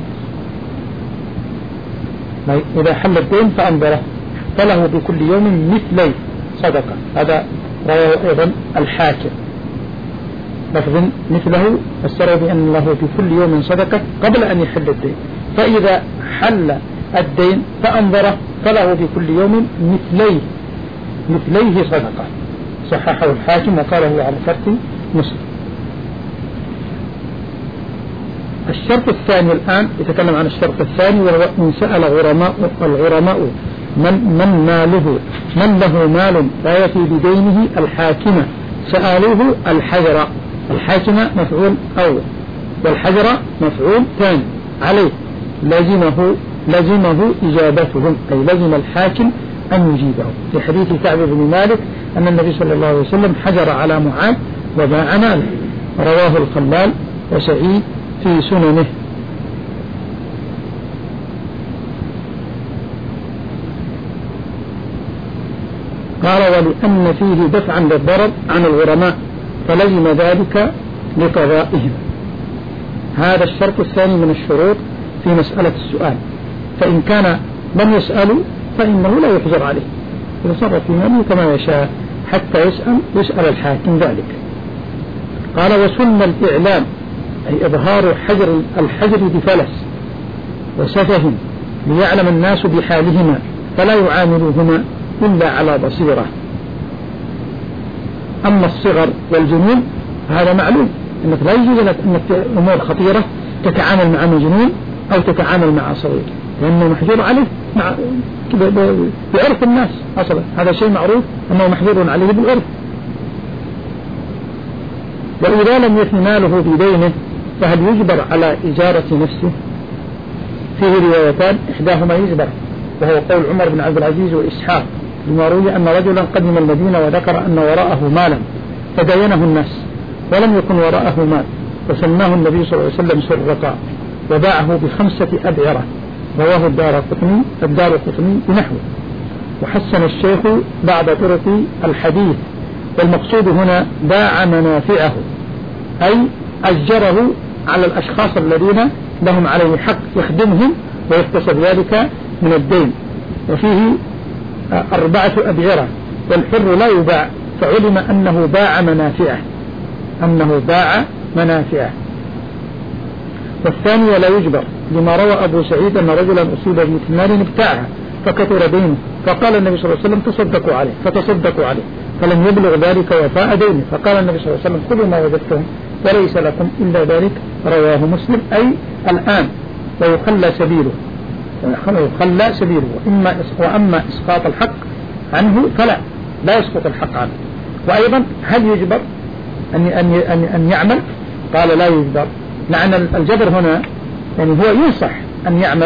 إذا حل الدين فأنظره فله بكل يوم مثليه صدقة، هذا رواه أيضا الحاكم. لفظ مثله فسره بأن له بكل يوم صدقة قبل أن يحل الدين، فإذا حل الدين فأنظره فله بكل يوم مثليه مثليه صدقة، صححه الحاكم وقاله على شرط مسلم. الشرط الثاني الآن يتكلم عن الشرط الثاني، وهو إن سأل غرماء الغرماء من من ماله من له مال لا يفي بدينه الحاكمة سألوه الحجر، الحاكمة مفعول أول والحجر مفعول ثاني عليه، لزمه لزمه إجابتهم أي لزم الحاكم أن يجيبه، في حديث كعب بن مالك أن النبي صلى الله عليه وسلم حجر على معاذ وباع ماله، رواه الخلال وسعيد في سننه. قال ولأن فيه دفعا للضرر عن الغرماء فلزم ذلك لقضائهم. هذا الشرط الثاني من الشروط في مسألة السؤال، فإن كان لم يسألوا فإنه لا يحجر عليه، يتصرف في ماله كما يشاء حتى يسأل يسأل الحاكم ذلك. قال وسن الإعلام أي إظهار حجر الحجر بفلس وسفه ليعلم الناس بحالهما فلا يعاملوهما إلا على بصيرة. أما الصغر والجنون هذا معلوم أنك لا يجوز لك أنك أمور خطيرة تتعامل مع مجنون أو تتعامل مع صغير، لأنه محجور عليه مع بعرف الناس أصلا، هذا شيء معروف أنه محجور عليه بالعرف. وإذا لم يفي ماله بدينه فهل يجبر على إجارة نفسه؟ فيه روايتان إحداهما يجبر، وهو قول عمر بن عبد العزيز وإسحاق لما روي أن رجلا قدم المدينة وذكر أن وراءه مالا فدينه الناس ولم يكن وراءه مال وسماه النبي صلى الله عليه وسلم سرقا، وباعه بخمسة أبعرة. رواه الدارقطني الدارقطني بنحوه. وحسن الشيخ بعض طرق الحديث، والمقصود هنا باع منافعه، أي أجره على الأشخاص الذين لهم عليه حق يخدمهم ويكتسب ذلك من الدين. وفيه أربعة أبعرة، والحر لا يباع، فعلم أنه باع منافعه أنه باع منافعه. والثانية لا يجبر، لما روى أبو سعيد أن رجلا أصيب بمثمار ابتاعها فكثر دينه، فقال النبي صلى الله عليه وسلم تصدقوا عليه، فتصدقوا عليه، فلم يبلغ ذلك وفاء دينه، فقال النبي صلى الله عليه وسلم خذوا ما وجدتم وليس لكم إلا ذلك. رواه مسلم. أي الآن ويخلى سبيله ويخلى سبيله وإما وأما إسقاط الحق عنه فلا لا يسقط الحق عنه. وأيضا هل يجبر أن أن أن يعمل؟ قال لا يجبر، لأن الجبر هنا يعني هو ينصح أن يعمل،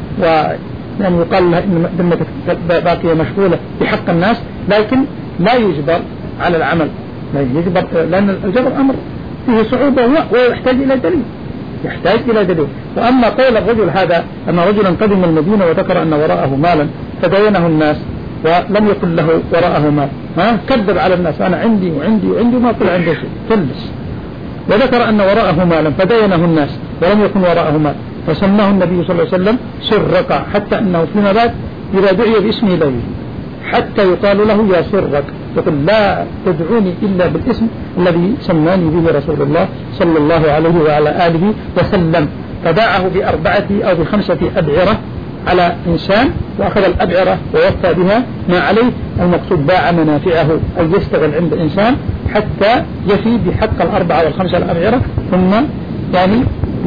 وأن يقال له إن ذمتك باقية مشغولة بحق الناس، لكن لا يجبر على العمل، لا يجبر، لأن الجبر أمر فيه صعوبة ويحتاج إلى دليل يحتاج إلى دليل. وأما قول الرجل هذا أن رجلا قدم المدينة وذكر أن وراءه مالا فدينه الناس ولم يكن له وراءه مال، ها كذب على الناس، أنا عندي وعندي وعندي ما طلع عنده شيء، فلس. وذكر أن وراءه مالا فدينه الناس ولم يكن وراءه مال، فسماه النبي صلى الله عليه وسلم سرقا، حتى أنه فيما بعد إذا دعي باسمه لا يجي، حتى يقال له يا سرق، يقول لا تدعوني إلا بالاسم الذي سماني به رسول الله صلى الله عليه وعلى آله وسلم. فباعه بأربعة أو بخمسة أبعرة على إنسان، وأخذ الأبعرة ووفى بها ما عليه. المقصود باع منافعه، أن يستغل عند إنسان حتى يفي بحق الأربعة والخمسة الأبعرة، ثم يعني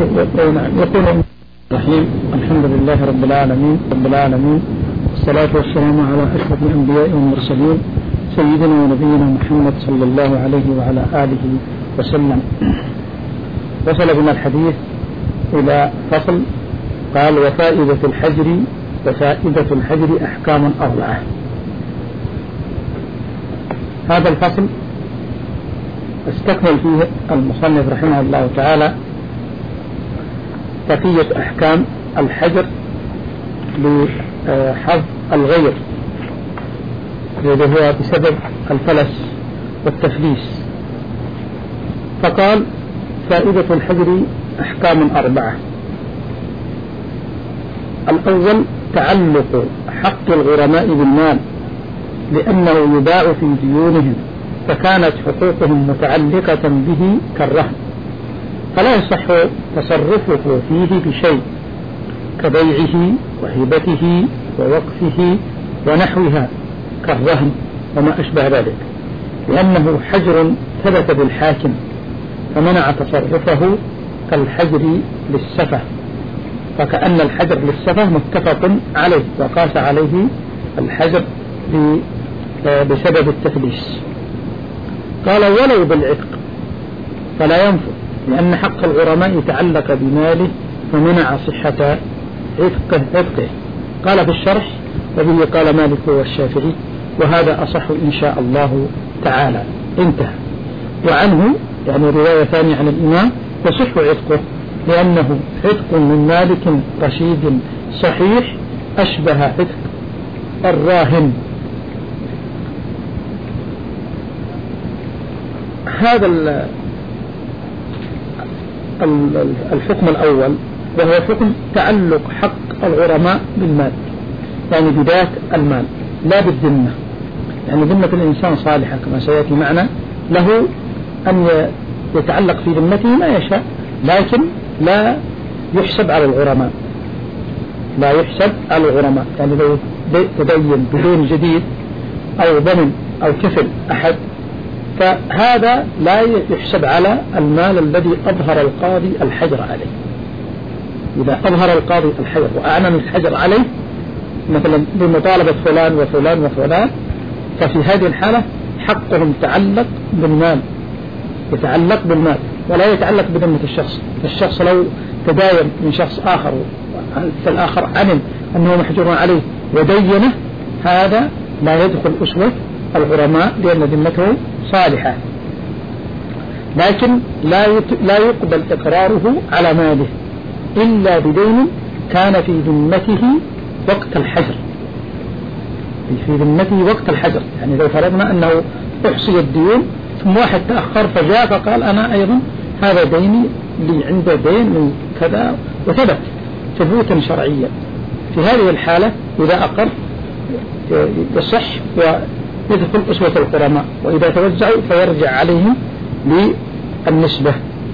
يكون رحيم. الحمد لله رب العالمين رب العالمين والصلاة والسلام على أشرف الأنبياء والمرسلين سيدنا ونبينا محمد صلى الله عليه وعلى آله وسلم. وصل بنا الحديث إلى فصل قال وفائدة الحجر وفائدة الحجر أحكام أربعة. هذا الفصل استكمل فيه المصنف رحمه الله تعالى بقية أحكام الحجر لحظ الغير الذي هو بسبب الفلس والتفليس. فقال فائدة الحجر أحكام أربعة. الأول تعلق حق الغرماء بالمال، لأنه يباع في ديونهم، فكانت حقوقهم متعلقة به كالرهن، فلا يصح تصرفه فيه بشيء كبيعه وهبته ووقفه ونحوها كالرهن وما أشبه ذلك، لأنه حجر ثبت بالحاكم فمنع تصرفه كالحجر للسفة، فكأن الحجر للسفة متفق عليه وقاس عليه الحجر بسبب التفليس. قال ولو بالعتق فلا ينفع، لأن حق الغرماء تعلق بماله فمنع صحة عتقه عتقه. قال في الشرح وبه قال مالك والشافعي، وهذا أصح إن شاء الله تعالى. انتهى. وعنه يعني رواية ثانية عن الإمام يصح عتقه، لأنه عتق من مالك رشيد صحيح أشبه عتق الراهن. هذا الحكم الأول وهو حكم تعلق حق الغرماء بالمال، يعني بذات المال لا بالذمة، يعني ذمة الإنسان صالحة كما سيأتي معنا، له أن يتعلق في ذمته ما يشاء، لكن لا يحسب على الغرماء لا يحسب على الغرماء يعني لو تدين بدون جديد أو ضمن أو كفل أحد فهذا لا يحسب على المال الذي أظهر القاضي الحجر عليه. إذا أظهر القاضي الحجر وأعلن الحجر عليه مثلا بمطالبة فلان وفلان وفلان، ففي هذه الحالة حقهم تعلق بالمال يتعلق بالمال ولا يتعلق بذمة الشخص. الشخص لو تداين من شخص آخر فالآخر علم أنه محجور عليه ودينه، هذا لا يدخل أسوة الغرماء لأن ذمته صالحة. لكن لا لا يقبل إقراره على ماله إلا بدين كان في ذمته وقت الحجر، في ذمته وقت الحجر. يعني لو فرضنا أنه أحصي الديون ثم واحد تأخر فجاء فقال أنا أيضا هذا ديني لي عنده دين من كذا وثبت ثبوتا شرعيا، في هذه الحالة إذا أقر يصح ويدخل أسوة الغرماء، وإذا توزعوا فيرجع عليهم بالنسبة.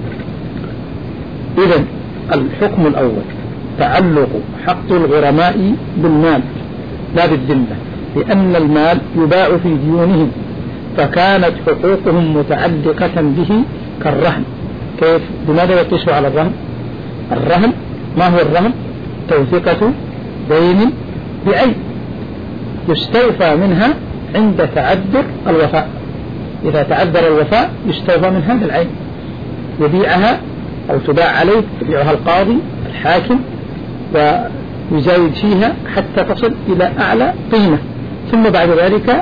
إذن الحكم الأول تعلق حق الغرماء بالمال لا بالذمة، لأن المال يباع في ديونهم، فكانت حقوقهم متعلقة به كالرهن. كيف؟ لماذا يقيسوا على الرهن؟ الرهن ما هو الرهن؟ توثيقة دين بعين يستوفى منها عند تعذر الوفاء. إذا تعذر الوفاء يستوفى من هذا العين، يبيعها أو تباع عليه، يبيعها القاضي الحاكم ويزايد فيها حتى تصل إلى أعلى قيمة، ثم بعد ذلك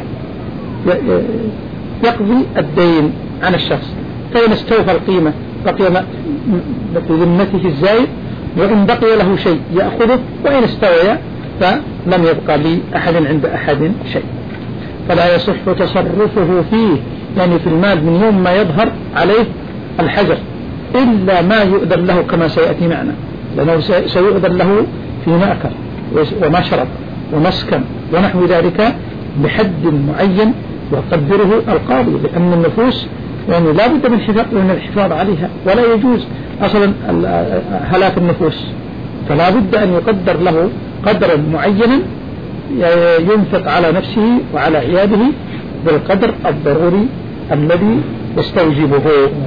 يقضي الدين عن الشخص. فإن استوفى القيمة بقي في ذمته الزايد، وإن بقي له شيء يأخذه، وإن استوى فلم يبقى لأحد عند أحد شيء. فلا يصح تصرفه فيه، يعني في المال من يوم ما يظهر عليه الحجر، إلا ما يؤذن له كما سيأتي معنا، لأنه سيؤذن له في مأكل ومشرب ومسكن ونحو ذلك بحد معين يقدره القاضي، لأن النفوس يعني لا بد من الحفاظ عليها، ولا يجوز أصلا هلاك النفوس، فلا بد أن يقدر له قدرا معينا ينفق على نفسه وعلى عياده بالقدر الضروري الذي يستوجبه.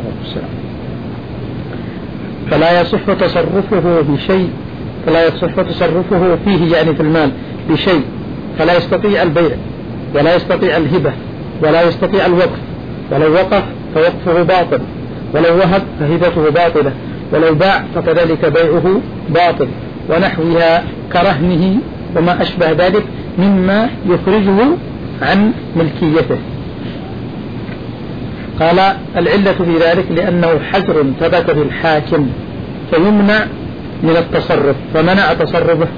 فلا يصح تصرفه بشيء، فلا يصح تصرفه فيه يعني في المال بشيء، فلا يستطيع البيع ولا يستطيع الهبة ولا يستطيع الوقف، ولو وقف فوقفه باطل، ولو وهب فهبته باطلة، ولو باع فكذلك بيعه باطل، ونحوها كرهنه وما أشبه ذلك مما يخرجه عن ملكيته. قال العلة في ذلك لأنه حجر ثبت بالحاكم فيمنع من التصرف، فمنع تصرفه.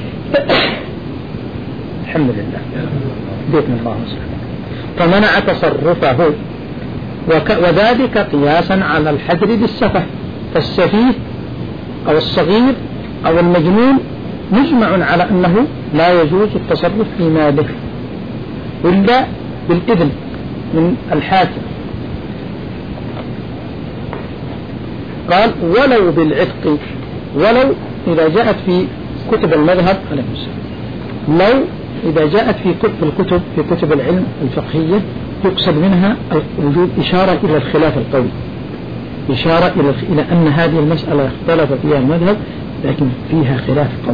الحمد لله بإذن الله سبحانه، فمنع تصرفه، وذلك قياسا على الحجر بالسفه، فالسفيه أو الصغير أو المجنون مجمع على أنه لا يجوز التصرف في ماله إلا بالإذن من الحاكم. قال ولو بالعتق، ولو إذا جاءت في كتب المذهب لو إذا جاءت في كتب الكتب في كتب العلم الفقهية يقصد منها وجود إشارة إلى الخلاف القوي، إشارة إلى إلى أن هذه المسألة اختلف فيها المذهب لكن فيها خلاف قوي،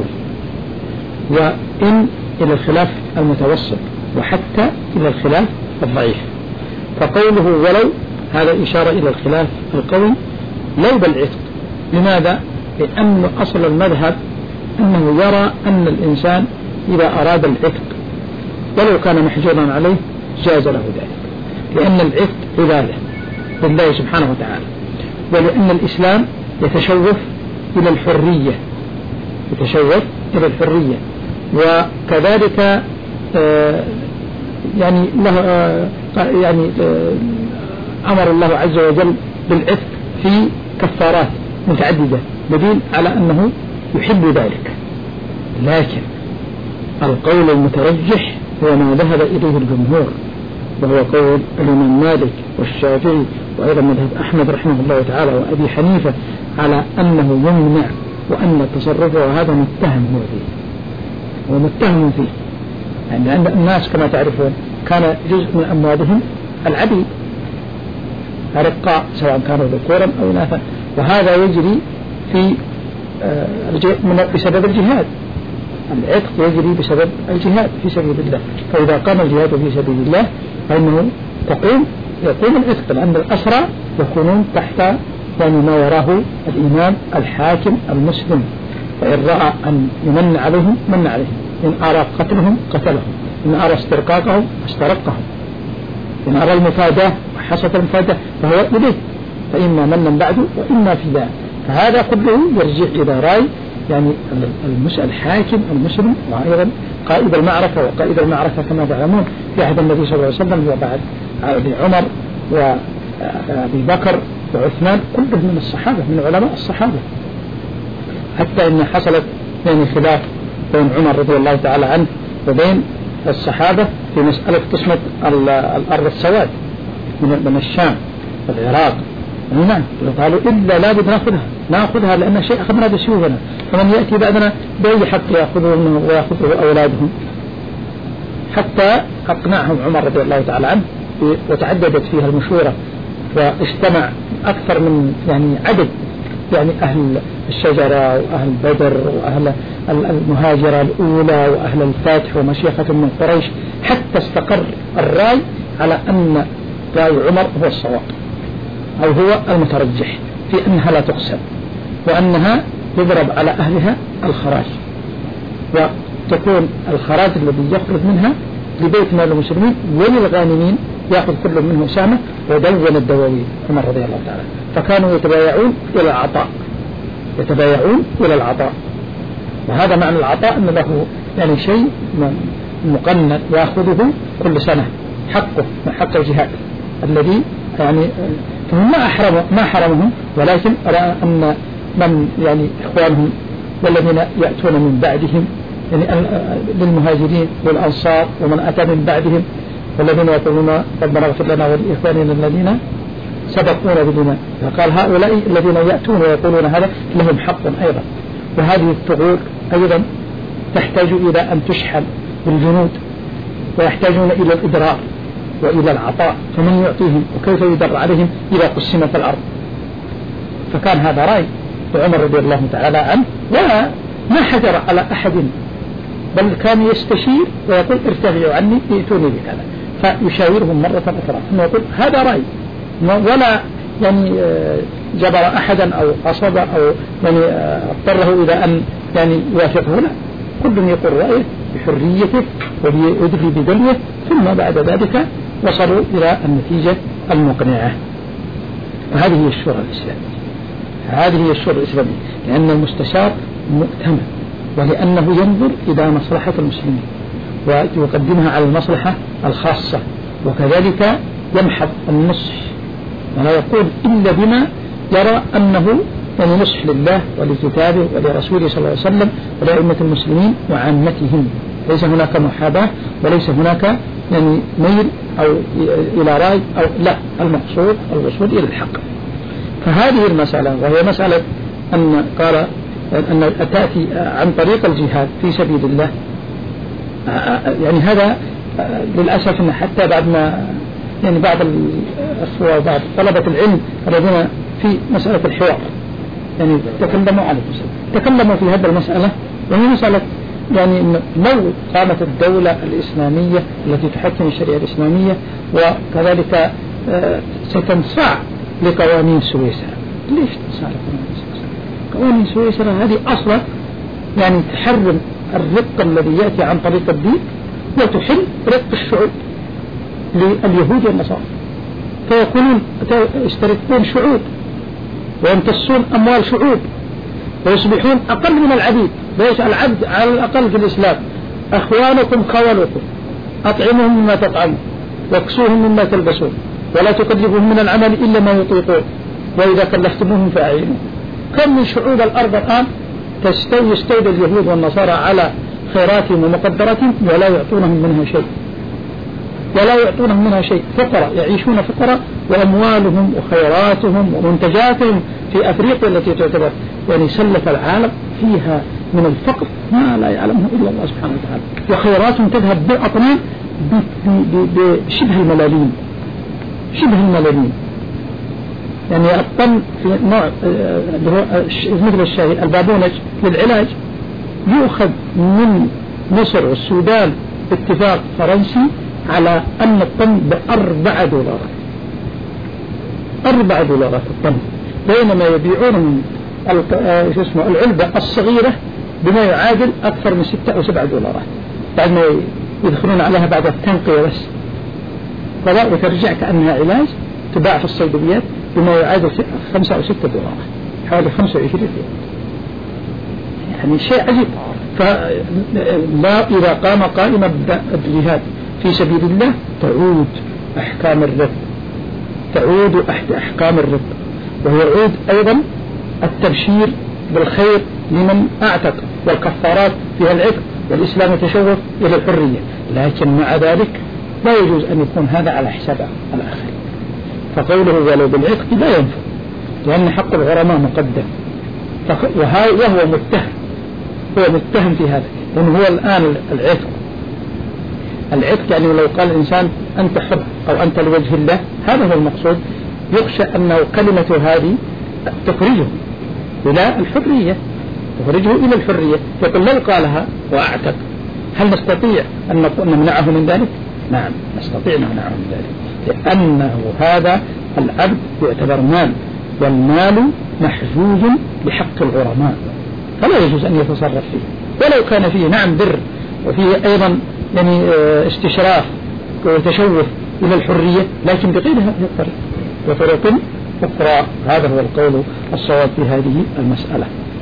وإن إلى الخلاف المتوسط وحتى إلى الخلاف الضعيف. فقوله ولو هذا إشارة إلى الخلاف القوي لو بالعتق. لماذا؟ لأن أصل المذهب أنه يرى أن الإنسان إذا أراد العتق ولو كان محجورا عليه جاز له ذلك، لأن العتق عبادة لله سبحانه وتعالى، ولأن الإسلام يتشوف إلى الحرية، يتشوف إلى الحرية، وكذلك آه يعني له آه يعني آه أمر الله عز وجل بالعتق في كفارات متعددة دليل على أنه يحب ذلك. لكن القول المترجح هو ما ذهب إليه الجمهور، وهو قول الإمام مالك والشافعي وأيضا مذهب أحمد رحمه الله تعالى وأبي حنيفة على أنه يمنع، وأن تصرفه هذا متهم هو فيه ومتهم فيه، يعني عند الناس كما تعرفون كان جزء من أموالهم العبيد رقاء سواء كانوا ذكورا أو إناثا، وهذا يجري في بسبب الجهاد، العتق يجري بسبب الجهاد في سبيل الله، فإذا قام الجهاد في سبيل الله فإنه تقوم يقوم العتق، لأن الأسرى يكونون تحت يعني ما يراه الإمام الحاكم المسلم، فإن رأى أن يمن عليهم من عليهم، إن أرى قتلهم قتلهم، إن أرى استرقاقهم استرقهم، إن أرى المفاداة حصة المفاداة فهو إليه، فإما منا بعد وإما فداء. فهذا كله يرجع إلى رأي يعني الحاكم المسلم، وأيضا قائد المعركة. وقائد المعركة كما تعلمون في عهد النبي صلى الله عليه وسلم وبعد عمر وأبي بكر وعثمان كلهم من الصحابة، من علماء الصحابة، حتى إن حصلت يعني خلاف بين عمر رضي الله تعالى عنه وبين الصحابة في مسألة قسمة الأرض السواد من الشام والعراق. نعم قالوا إلا لابد نأخذها نأخذها لأن شيء أخذنا بسيوفنا، فمن يأتي بعدنا بأي حق يأخذونه ويأخذه أولادهم، حتى أقنعهم عمر رضي الله تعالى عنه، وتعددت فيها المشورة واجتمع أكثر من يعني عدد يعني أهل الشجرة وأهل بدر وأهل المهاجرة الأولى وأهل الفتح ومشيخة من قريش، حتى استقر الرأي على أن رأي عمر هو الصواب أو هو المترجح في أنها لا تقسم، وأنها يضرب على أهلها الخراج، وتكون الخراج الذي يخرج منها لبيت مال المسلمين وللغانمين يأخذ كل منه سامة. ودون الدواوين عمر رضي الله تعالى، فكانوا يتبايعون إلى العطاء يتبايعون إلى العطاء وهذا معنى العطاء أن له يعني شيء مقنن يأخذه كل سنة حقه من حق الجهاد الذي يعني فهم ما أحرموا ما حرمهم، ولكن رأى أن من يعني إخوانهم والذين يأتون من بعدهم يعني للمهاجرين والأنصار ومن أتى من بعدهم والذين يقولون ربنا اغفر لنا ولإخواننا الذين سبقونا بالإيمان، فقال هؤلاء الذين يأتون ويقولون هذا لهم حق أيضا. وهذه الثغور أيضا تحتاج إلى أن تشحن بالجنود، ويحتاجون إلى الإدرار وإلى العطاء، فمن يعطيهم وكيف يدر عليهم إذا قسمت الأرض. فكان هذا رأي عمر رضي الله تعالى عنه، وما حجر على أحد، بل كان يستشير ويقول ارتفعوا عني ائتوني بكذا، فيشاورهم مرة أخرى ثم يقول هذا رأي، ولا يعني جبر أحدا أو قصد أو يعني اضطره إلى أن يعني يوافقه، لا، كل يقول رأيه بحريته ويدري بدلوه، ثم بعد ذلك وصلوا إلى النتيجة المقنعة. وهذه هي الشورى الإسلامية هذه هي الشورى الإسلامية لأن المستشار مؤتمن، ولأنه ينظر إلى مصلحة المسلمين ويقدمها على المصلحة الخاصة، وكذلك يمحض النصح ولا يقول إلا بما يرى أنه يعني نصح لله ولكتابه ولرسوله صلى الله عليه وسلم ولأئمة المسلمين وعامتهم. ليس هناك محاباة وليس هناك يعني ميل أو إلى رأي أو لا، المقصود الوصول إلى الحق. فهذه المسألة وهي مسألة أن قال أن تأتي عن طريق الجهاد في سبيل الله، يعني هذا للأسف أن حتى بعد ما يعني بعض الأخوة وبعض طلبة العلم الذين في مسألة الحوار يعني تكلموا عليه تكلموا في هذه المسألة، وهي مسألة يعني لو قامت الدولة الإسلامية التي تحكم الشريعة الإسلامية وكذلك ستنصاع لقوانين سويسرا. ليش تنصاع لقوانين سويسرا؟ قوانين سويسرا هذه أصلا يعني تحرم الرق الذي يأتي عن طريق الدين وتحل رق الشعوب لليهود والنصارى، فيكونون يسترقون شعوب ويمتصون أموال شعوب ويصبحون أقل من العبيد. ليس العبد على الأقل في الإسلام أخوانكم خولكم، أطعمهم مما تطعمون واكسوهم مما تلبسون ولا تكلفهم من العمل إلا ما يطيقون وإذا كلفتموهم فأعينوهم. كم من شعوب الأرض الآن تستوي يستولي اليهود والنصارى على خيراتهم ومقدراتهم ولا يعطونهم منها شيء ولا يعطونهم منها شيء فقراء يعيشون فقراء، وأموالهم وخيراتهم ومنتجاتهم في أفريقيا التي تعتبر يعني سلة العالم فيها من الفقر ما لا يعلمه إلا الله سبحانه وتعالى، وخيراتهم تذهب بأطنان بشبه الملالين شبه الملالين يعني الطن في نوع مثل الشاي البابونج للعلاج يؤخذ من مصر والسودان باتفاق فرنسي على أن الطن بأربعة دولارات أربعة دولارات الطن، بينما يبيعون من العلبة الصغيرة بما يعادل أكثر من ستة أو سبعة دولارات بعد ما يدخلون عليها بعد التنقية بس، وترجع كأنها علاج تباع في الصيدليات بما يعادل خمسة أو ستة دولار، حوالي خمسة وعشرين ريال، يعني شيء عجيب. فلا إذا قام قائما بالجهاد في سبيل الله تعود أحكام الرق، تعود أحد أحكام الرق، وهو يعود أيضا التبشير بالخير لمن أعتق، والكفارات فيها العتق، والإسلام يتشوف إلى الحرية. لكن مع ذلك لا يجوز أن يكون هذا على حساب الآخر، فقوله ولو بالعتق لا ينفع، لأن حق الغرماء مقدم، وهو متهم، هو متهم في هذا، لأنه هو الآن العتق. العتق يعني لو قال الإنسان أنت حر أو أنت لوجه الله، هذا هو المقصود. يخشى أنه كلمة هذه تخرجه إلى الحرية، تخرجه إلى الحرية، يقول لو قالها وأعتق هل نستطيع أن نمنعه من ذلك؟ نعم نستطيع أن نمنعه من ذلك، لأنه هذا العبد يعتبر مال، والمال محجوز بحق الغرماء، فلا يجوز أن يتصرف فيه، ولو كان فيه نعم بر، وفيه أيضا يعني استشراف وتشوف إلى الحرية، لكن بغير هذه الطريق وطرق أخرى. هذا هو القول الصواب في هذه المسألة.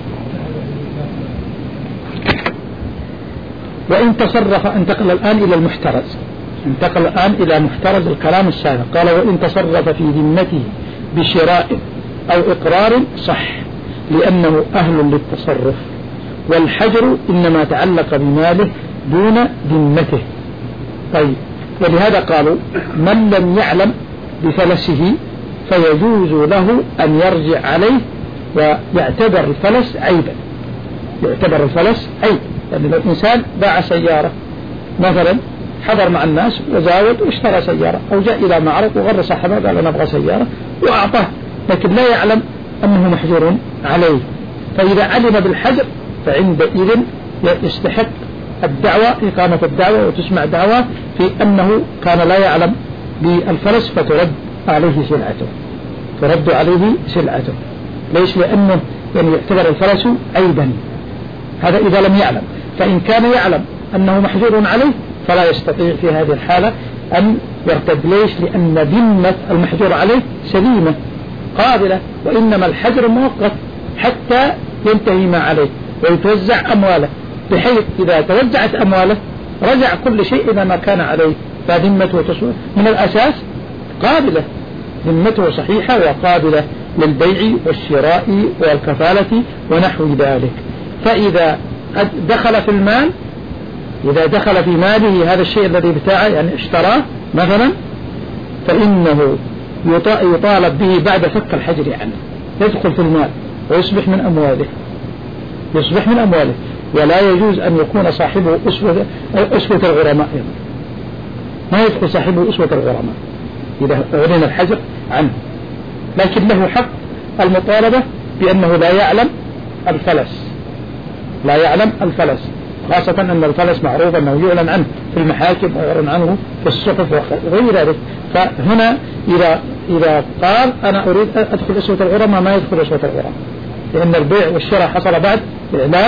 وإن تصرف، انتقل الآن إلى المحترز، انتقل الآن إلى محترز الكلام السابق. قال وإن تصرف في ذمته بشراء أو إقرار صح، لأنه أهل للتصرف، والحجر إنما تعلق بماله دون ذمته. طيب، ولهذا قالوا من لم يعلم بفلسه فيجوز له أن يرجع عليه ويعتبر الفلس عيبا، يعتبر الفلس عيب. يعني لو الإنسان باع سيارة مثلا، حضر مع الناس وزاود واشترى سيارة، أو جاء إلى معرض وغر صاحبه قال أنا أبغى سيارة وأعطاه، لكن لا يعلم أنه محجور عليه، فإذا علم بالحجر فعندئذ يستحق الدعوة، إقامة الدعوة وتسمع دعوة في أنه كان لا يعلم بالفلس، فترد عليه سلعته، ترد عليه سلعته. ليش؟ لأنه يعني يعتبر الفلس عيبا، هذا إذا لم يعلم. فإن كان يعلم أنه محجور عليه فلا يستطيع في هذه الحالة أن يرتد. ليش؟ لأن ذمة المحجور عليه سليمة قابلة، وإنما الحجر مؤقت حتى ينتهي ما عليه ويتوزع أمواله، بحيث إذا توزعت أمواله رجع كل شيء إلى ما كان عليه، فذمته من الأساس قابلة، ذمته صحيحة وقابلة للبيع والشراء والكفالة ونحو ذلك. فإذا دخل في المال، إذا دخل في ماله هذا الشيء الذي ابتاعه يعني اشتراه مثلا، فإنه يطالب به بعد فك الحجر عنه، يدخل في المال ويصبح من أمواله، يصبح من أمواله. ولا يجوز أن يكون صاحبه أسوة, أسوة الغرماء، ما يدخل صاحبه أسوة الغرماء إذا أعلن الحجر عنه، لكن له حق المطالبة بأنه لا يعلم الفلس، لا يعلم الفلس، خاصة أن الفلس معروف أنه يعلن عنه في المحاكم ويعلن عنه في الصحف وغير ذلك. فهنا إذا إذا قال أنا أريد أدخل أسوة الغرماء، ما يدخل أسوة الغرماء، لأن البيع والشراء حصل بعد إعلان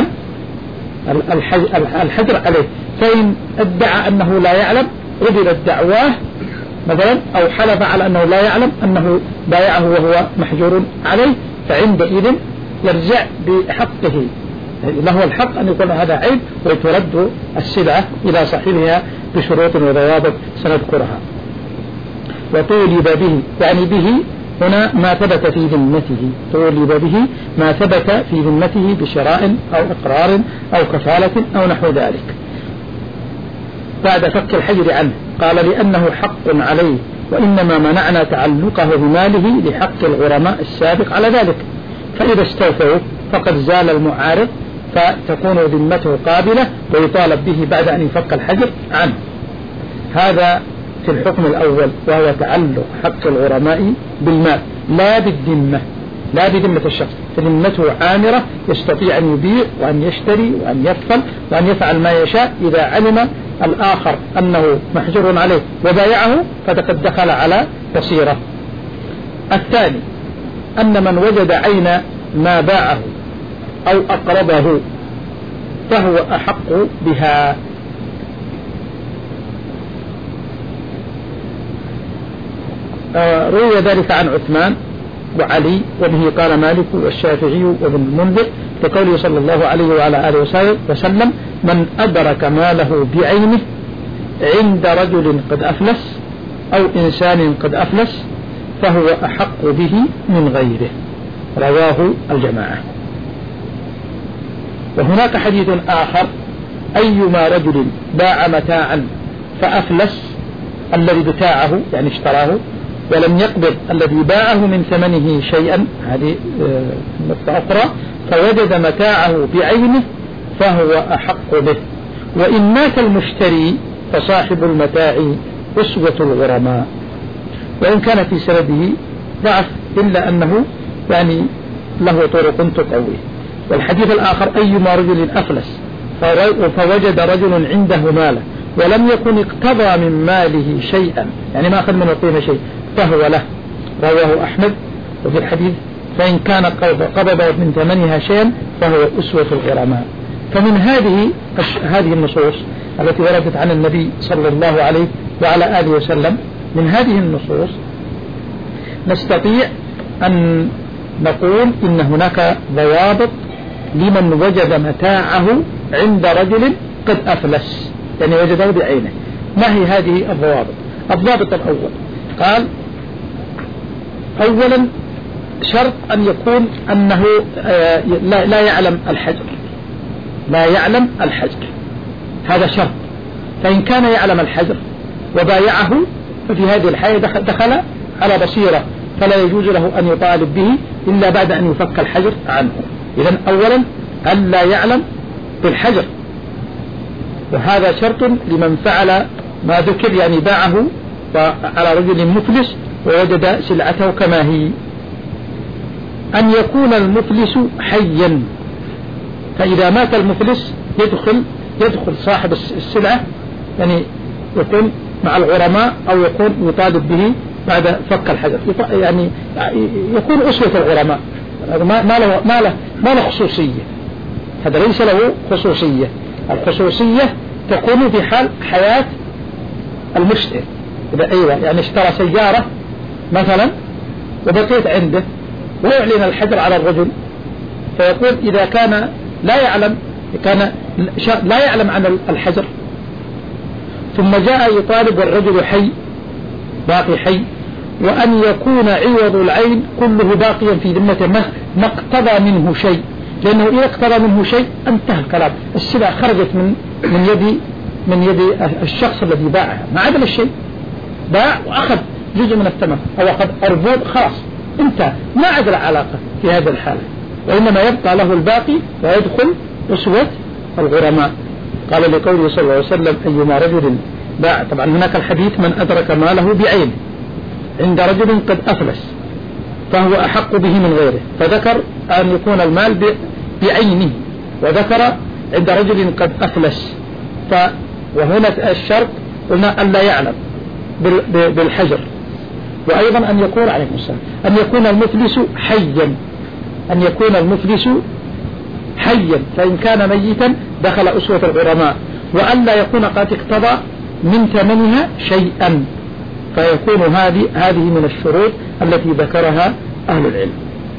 الحجر عليه. فإن ادعى أنه لا يعلم قبلت دعواه مثلا، أو حلف على أنه لا يعلم أنه بايعه وهو محجور عليه، فعندئذ يرجع بحقه، له الحق أن يكون هذا عيب ويترد السلعة إلى صاحبها بشروط وضوابط سنذكرها. وطولب به، يعني به هنا ما ثبت في ذمته، طولب به ما ثبت في ذمته بشراء أو إقرار أو كفالة أو نحو ذلك بعد فك الحجر عنه. قال لأنه حق عليه، وإنما منعنا تعلقه بماله لحق الغرماء السابق على ذلك، فإذا استوفوا فقد زال المعارض، فتكون ذمته قابلة ويطالب به بعد أن يفك الحجر عنه. هذا في الحكم الأول، وهو تعلق حق الغرماء بالمال لا بالذمة، لا بذمة الشخص، فذمته عامرة يستطيع أن يبيع وأن يشتري وأن يفعل وأن يفعل ما يشاء. إذا علم الآخر أنه محجور عليه وبايعه فقد دخل على بصيرة. الثاني أن من وجد عين ما باعه أو أقربه فهو أحق بها. آه روي ذلك عن عثمان وعلي، وبه قال مالك والشافعي وابن المنذر لقوله صلى الله عليه وعلى آله وسلم: من أدرك ماله بعينه عند رجل قد أفلس أو إنسان قد أفلس فهو أحق به من غيره. رواه الجماعة. وهناك حديث آخر: أيما رجل باع متاعا فأفلس الذي بتاعه يعني اشتراه ولم يقبض الذي باعه من ثمنه شيئا، هذه نقطة أخرى، فوجد متاعه بعينه فهو أحق به، وإن مات المشتري فصاحب المتاع أسوة الغرماء، وإن كان في سنده ضعف إلا أنه يعني له طرق تقويه. والحديث الآخر: أيما رجل أفلس فوجد رجل عنده ماله ولم يكن اقتضى من ماله شيئا، يعني ما أخذ من القيمة شيء، فهو له. رواه أحمد. وفي الحديث: فإن كان قبض من ثمنها شيئا فهو أسوة الغرماء. فمن هذه هذه النصوص التي وردت عن النبي صلى الله عليه وعلى آله وسلم، من هذه النصوص نستطيع أن نقول إن هناك ضوابط لمن وجد متاعه عند رجل قد أفلس، يعني وجده بعينه. ما هي هذه الضوابط؟ الضابط الأول قال: أولا شرط أن يكون أنه لا يعلم الحجر، لا يعلم الحجر، هذا شرط. فإن كان يعلم الحجر وبايعه ففي هذه الحالة دخل على بصيرة، فلا يجوز له أن يطالب به إلا بعد أن يفك الحجر عنه. إذن أولا أن لا يعلم بالحجر، وهذا شرط لمن فعل ما ذكر، يعني باعه على رجل مفلس ووجد سلعته كما هي. أن يكون المفلس حيا، فإذا مات المفلس يدخل يدخل صاحب السلعة، يعني يكون مع الغرماء أو يكون يطالب به بعد فك الحجر، يعني يكون أسوة الغرماء، ما له ما له ما له خصوصية، هذا ليس له خصوصية. الخصوصية تكون في حال حياة المشتري. إذا أيوة يعني اشترى سيارة مثلا وبقيت عنده ويعلن الحجر على الرجل، فيقول إذا كان لا يعلم كان لا يعلم عن الحجر ثم جاء يطالب والرجل حي باقي حي، وأن يكون عوض العين كله باقيا في ذمته ما اقتضى منه شيء، لأنه إذا اقتضى منه شيء انتهى الكلام، السلعة خرجت من من يد من يد الشخص الذي باعها، ما عدل الشيء، باع وأخذ جزء من الثمن أو أخذ أربوط، خلاص انتهى، ما عدل علاقة في هذه الحالة، وإنما يبقى له الباقي ويدخل أسوة الغرماء. قال لقوله صلى الله عليه وسلم: أيما رجل باع، طبعا هناك الحديث: من أدرك ماله بعينه عند رجل قد أفلس فهو أحق به من غيره، فذكر أن يكون المال بعينه، وذكر عند رجل قد أفلس، ف وهنا الشرط قلنا أن لا يعلم بالحجر، وأيضا أن يكون عليه السلام أن يكون المفلس حيا، أن يكون المفلس حيا، فإن كان ميتا دخل أسوة الغرماء، وأن لا يكون قد اقتضى من ثمنها شيئا، فيكون هذه هذه من الشروط التي ذكرها أهل العلم،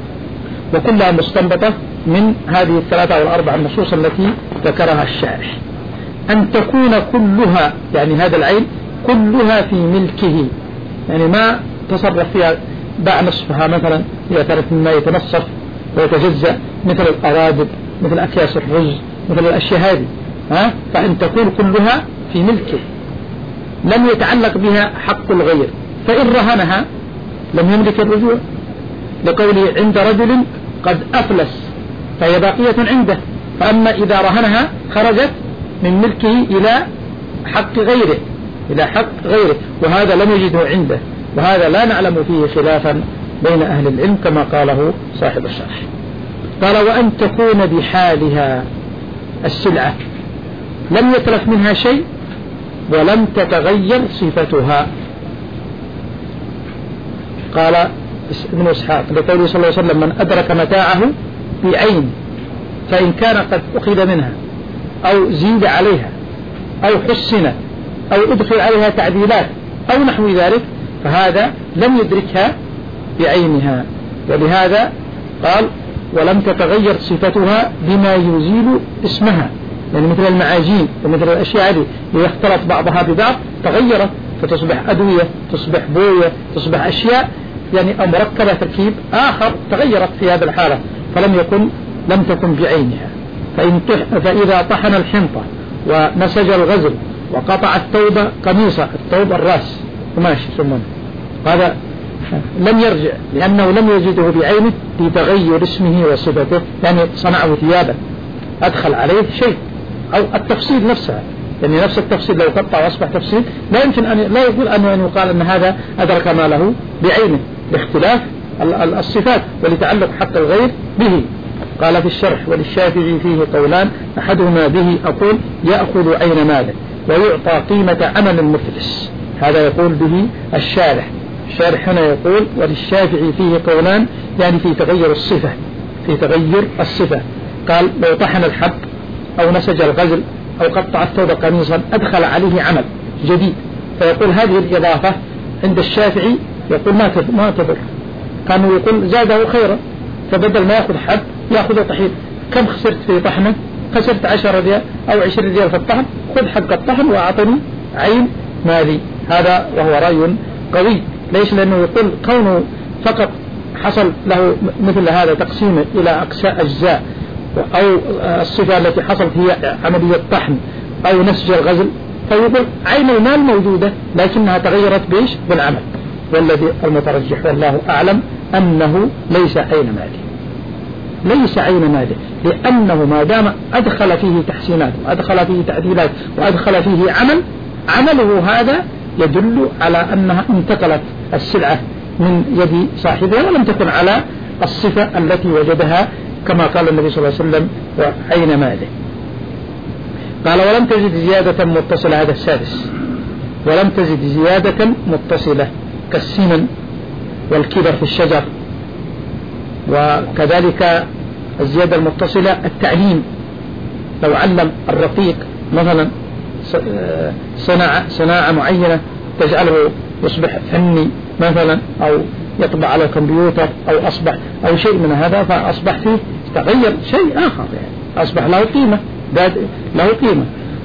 وكلها مستنبطة من هذه الثلاثة أو الأربع النصوص التي ذكرها الشارح. أن تكون كلها، يعني هذا العين كلها في ملكه، يعني ما تصرف فيها، باع نصفها مثلا إذا كانت مما يتنصف ويتجزأ، مثل الأرادب، مثل أكياس الرز، مثل الأشياء هذه، ها؟ فأن تكون كلها في ملكه، لم يتعلق بها حق الغير، فإن رهنها لم يملك الرجوع، لقوله: عند رجل قد أفلس، فهي باقية عنده، فأما إذا رهنها خرجت من ملكه إلى حق غيره إلى حق غيره وهذا لم يجده عنده، وهذا لا نعلم فيه خلافا بين أهل العلم كما قاله صاحب الشرح. قال: وأن تكون بحالها السلعة لم يتلف منها شيء ولم تتغير صفتها. قال ابن إسحاق لقوله صلى الله عليه وسلم: من أدرك متاعه بعين، فإن كان قد أخذ منها أو زيد عليها أو حسن أو أدخل عليها تعديلات أو نحو ذلك، فهذا لم يدركها بعينها، ولهذا قال ولم تتغير صفتها بما يزيل اسمها، يعني مثل المعاجين ومثل الأشياء هذه إذا اختلط بعضها ببعض تغيرت فتصبح أدوية، تصبح بوية، تصبح أشياء يعني أو مركبة تركيب آخر تغيرت في هذا الحالة، فلم يكن لم تكن بعينها. فإن فإذا طحن الحنطة ونسج الغزل وقطع الثوب قميصة، الثوب الرأس قماش ثمن، هذا لم يرجع لأنه لم يجده بعينه لتغير اسمه وصفته، يعني صنعه ثيابا أدخل عليه شيء أو التفصيل نفسها، يعني نفس التفصيل لو قطع وأصبح تفصيل لا يمكن أن لا يقول أنه أن يقال أن هذا أدرك ما له بعينه لاختلاف الصفات ولتعلق حق الغير به. قال في الشرح وللشافعي فيه قولان أحدهما به أقول يأخذ عين ماله ويعطى قيمة عمل المفلس، هذا يقول به الشارح. الشارح هنا يقول وللشافعي فيه قولان، يعني في تغير الصفة، في تغير الصفة. قال لو طحن الحب أو نسج الغزل أو قطع الثوب قميصا أدخل عليه عمل جديد، فيقول هذه الإضافة عند الشافعي يقول ما ما تضر، كانوا يقول زاده خيرا، فبدل ما يأخذ حب يأخذ طحين، كم خسرت في طحنه؟ خسرت عشر ريال أو عشرين ريال في الطحن، خذ حق الطحن وأعطني عين مالي. هذا وهو رأي قوي. ليش؟ لأنه يقول كونه فقط حصل له مثل هذا تقسيمه إلى أجزاء، أو الصفة التي حصلت هي عملية طحن أو نسج الغزل، فيقول عين المال موجودة لكنها تغيرت بإيش؟ بالعمل. والذي المترجح والله أعلم أنه ليس عين ماله، ليس عين ماله، لأنه ما دام أدخل فيه تحسينات وأدخل فيه تعديلات وأدخل فيه عمل، عمله هذا يدل على أنها انتقلت السلعة من يد صاحبها ولم تكن على الصفة التي وجدها، كما قال النبي صلى الله عليه وسلم وعين ماله. قال ولم تجد زيادة متصلة، هذا السادس، ولم تجد زيادة متصلة كالسمن والكبر في الشجر، وكذلك الزيادة المتصلة التعليم، لو علم الرقيق مثلا صناعة صناعة معينة تجعله يصبح فني مثلا، أو يطبع على الكمبيوتر، أو أصبح أو شيء من هذا، فأصبح فيه تغير شيء آخر، يعني أصبح له قيمة، له قيمة.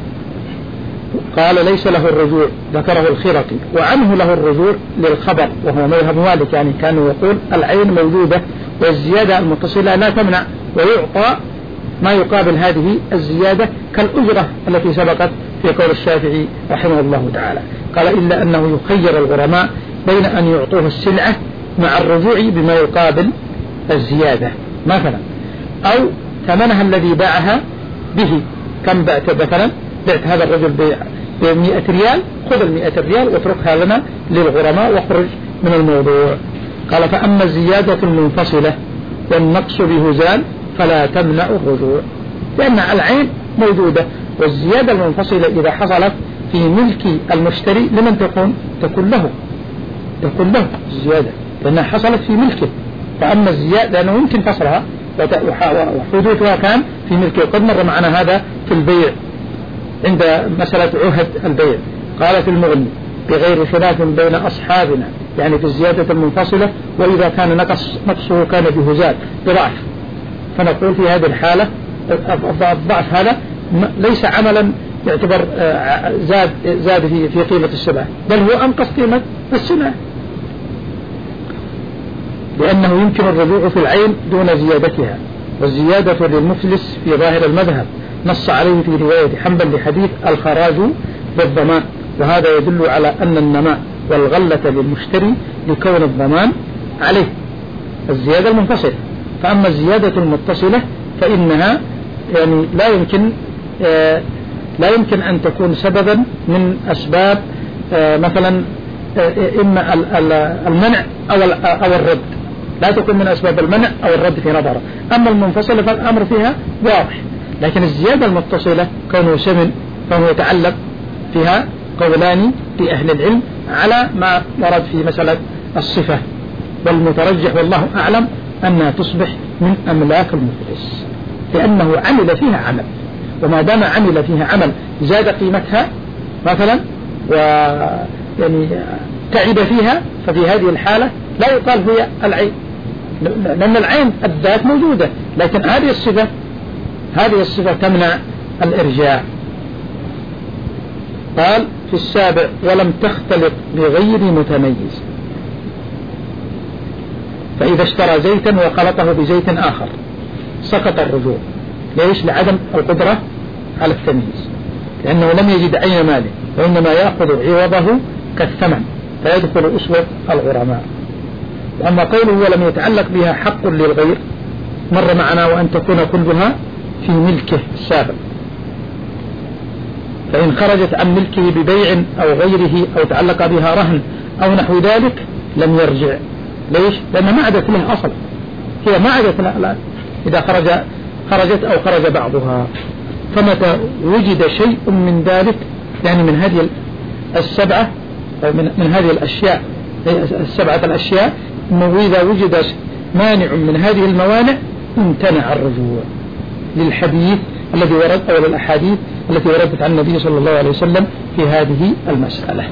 قال ليس له الرجوع، ذكره الخرقي، وعنه له الرجوع للخبر وهو مذهب مالك، يعني كانوا يقول العين موجودة والزيادة المتصلة لا تمنع، ويعطى ما يقابل هذه الزيادة كالأجرة التي سبقت في قول الشافعي رحمه الله تعالى. قال إلا أنه يخير الغرماء بين أن يعطوه السلعة مع الرجوع بما يقابل الزيادة، مثلا أو ثمنها الذي باعها به، كم بعت مثلا، بعت هذا الرجل بمئة ريال، خذ المئة ريال واتركها لنا للغرماء واخرج من الموضوع. قال فأما الزيادة المنفصلة والنقص بهزال فلا تمنع الرجوع، لأن العين موجودة، والزيادة المنفصلة إذا حصلت في ملك المشتري لمن تكون؟ تكون له، تكون له الزيادة لأنها حصلت في ملكه. فأما الزيادة لأنه يمكن فصلها وحدوثها كان في ملكه، قد مر معنا هذا في البيع عند مسألة عهد البيع. قال في المغني بغير خلاف بين أصحابنا، يعني في الزيادة المنفصلة، وإذا كان نقص نقصه كان بهزال بضعف، فنقول في هذه الحالة الضعف هذا ليس عملا يعتبر زاد زاد في في قيمة السلعة، بل هو أنقص قيمة السلعة، لأنه يمكن الرجوع في العين دون زيادتها. والزيادة للمفلس في ظاهر المذهب نص عليه في رواية حنبل لحديث الخراج بالضمان، وهذا يدل على أن النماء والغلة للمشتري لكون الضمان عليه، الزيادة المنفصلة. فأما الزيادة المتصلة فإنها يعني لا يمكن آه لا يمكن أن تكون سببا من أسباب آه مثلا آه إما المنع أو أو الرد، لا تكون من أسباب المنع أو الرد في نظره. أما المنفصلة فالأمر فيها واضح، لكن الزيادة المتصلة كونه سمن فهو يتعلق فيها قولان لأهل العلم على ما ورد في مسألة الصفة، والمترجح والله أعلم أنها تصبح من أملاك المفلس، لأنه عمل فيها عمل، وما دام عمل فيها عمل زاد قيمتها مثلا ويعني تعب فيها، ففي هذه الحالة لا يقال هي العين، لأن العين الذات موجودة، لكن هذه الصفة هذه الصفة تمنع الإرجاع. قال في السابع ولم تختلط بغير متميز، فإذا اشترى زيتا وخلطه بزيت آخر سقط الرجوع. ليش؟ لعدم القدرة على التمييز، لأنه لم يجد عين ماله، وإنما يأخذ عوضه كالثمن فيدخل أسوة الغرماء. وأما قوله ولم يتعلق بها حق للغير مر معنا، وأن تكون كلها في ملكه السابق، فإن خرجت عن ملكه ببيع أو غيره أو تعلق بها رهن أو نحو ذلك لم يرجع. ليش؟ لأن ما عادت له أصل، هي ما عادت له الآن إذا خرج خرجت أو خرج بعضها. فمتى وجد شيء من ذلك، يعني من هذه السبعة أو من, من هذه الأشياء السبعة الأشياء، إنه إذا وجد مانع من هذه الموانع امتنع الرجوع للحديث الذي ورد أو للأحاديث التي وردت عن النبي صلى الله عليه وسلم في هذه المسألة.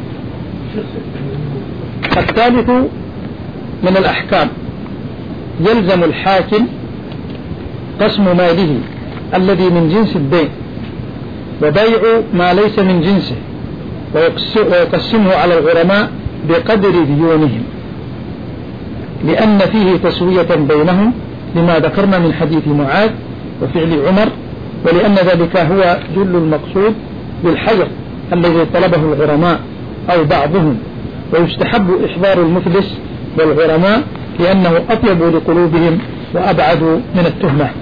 الثالث من الأحكام يلزم الحاكم قسم ماله الذي من جنس الدين وبيع ما ليس من جنسه، ويقسمه على الغرماء بقدر ديونهم، لأن فيه تسوية بينهم لما ذكرنا من حديث معاذ وفعل عمر، ولأن ذلك هو جل المقصود بالحجر الذي طلبه الغرماء أو بعضهم. ويستحب إحضار المفلس والغرماء لأنه أطيب لقلوبهم وأبعد من التهمة.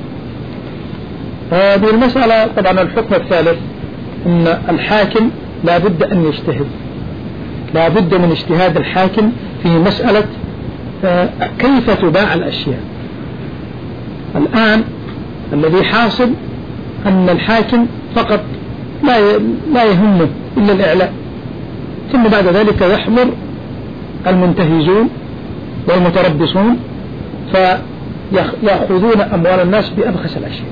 هذه المسألة طبعا الحكم الثالث أن الحاكم لا بد أن يجتهد، لا بد من اجتهاد الحاكم في مسألة كيف تباع الأشياء. الآن الذي حاصل أن الحاكم فقط لا لا يهمه إلا الإعلاء، ثم بعد ذلك يحضر المنتهزون والمتربصون فيأخذون أموال الناس بأبخس الأشياء،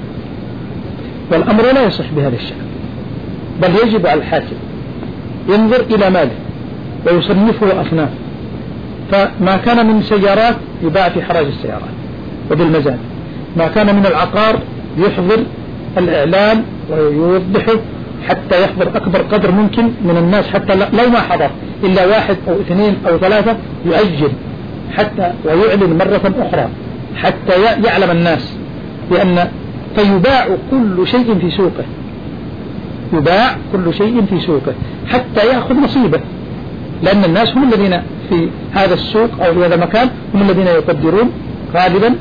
والأمر لا يصح بهذا الشكل، بل يجب على الحاكم ينظر إلى ماله ويصنفه أصناف. فما كان من سيارات يباع في حراج السيارات وبالمزاد، ما كان من العقار يحضر الإعلان ويوضحه حتى يحضر أكبر قدر ممكن من الناس، حتى لو ما حضر إلا واحد أو اثنين أو ثلاثة يؤجل حتى ويعلن مرة أخرى حتى يعلم الناس بأن، فيباع كل شيء في سوقه، يباع كل شيء في سوقه حتى يأخذ نصيبه، لأن الناس هم الذين في هذا السوق أو في هذا المكان هم الذين يقدرون غالبا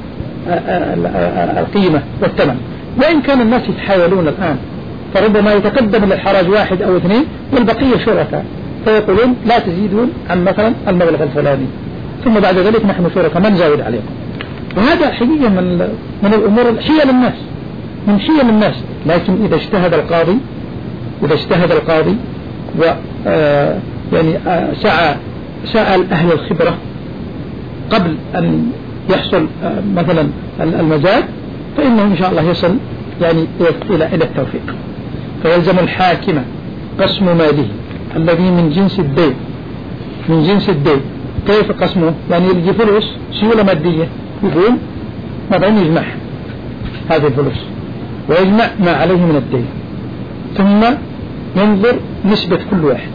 القيمة والثمن. وإن كان الناس يتحاولون الآن، فربما يتقدم للحراج واحد أو اثنين والبقية شركاء، فيقولون لا تزيدون عن مثلا المبلغ الفلاني، ثم بعد ذلك نحن شركاء ما نزود عليكم. وهذا حقيقة من من الأمور حيل الناس، من حيل الناس. لكن إذا اجتهد القاضي إذا اجتهد القاضي و آه يعني آه سعى سأل أهل الخبرة قبل أن يحصل آه مثلا المزاد، فإنه إن شاء الله يصل يعني إلى إلى التوفيق. فيلزم الحاكم قسم ماله الذي من جنس الدين من جنس الدين. كيف قسمه؟ يعني يجي فلوس سيولة مادية، يقول مثلا يجمع هذه الفلوس ويجمع ما عليه من الدين، ثم ينظر نسبة كل واحد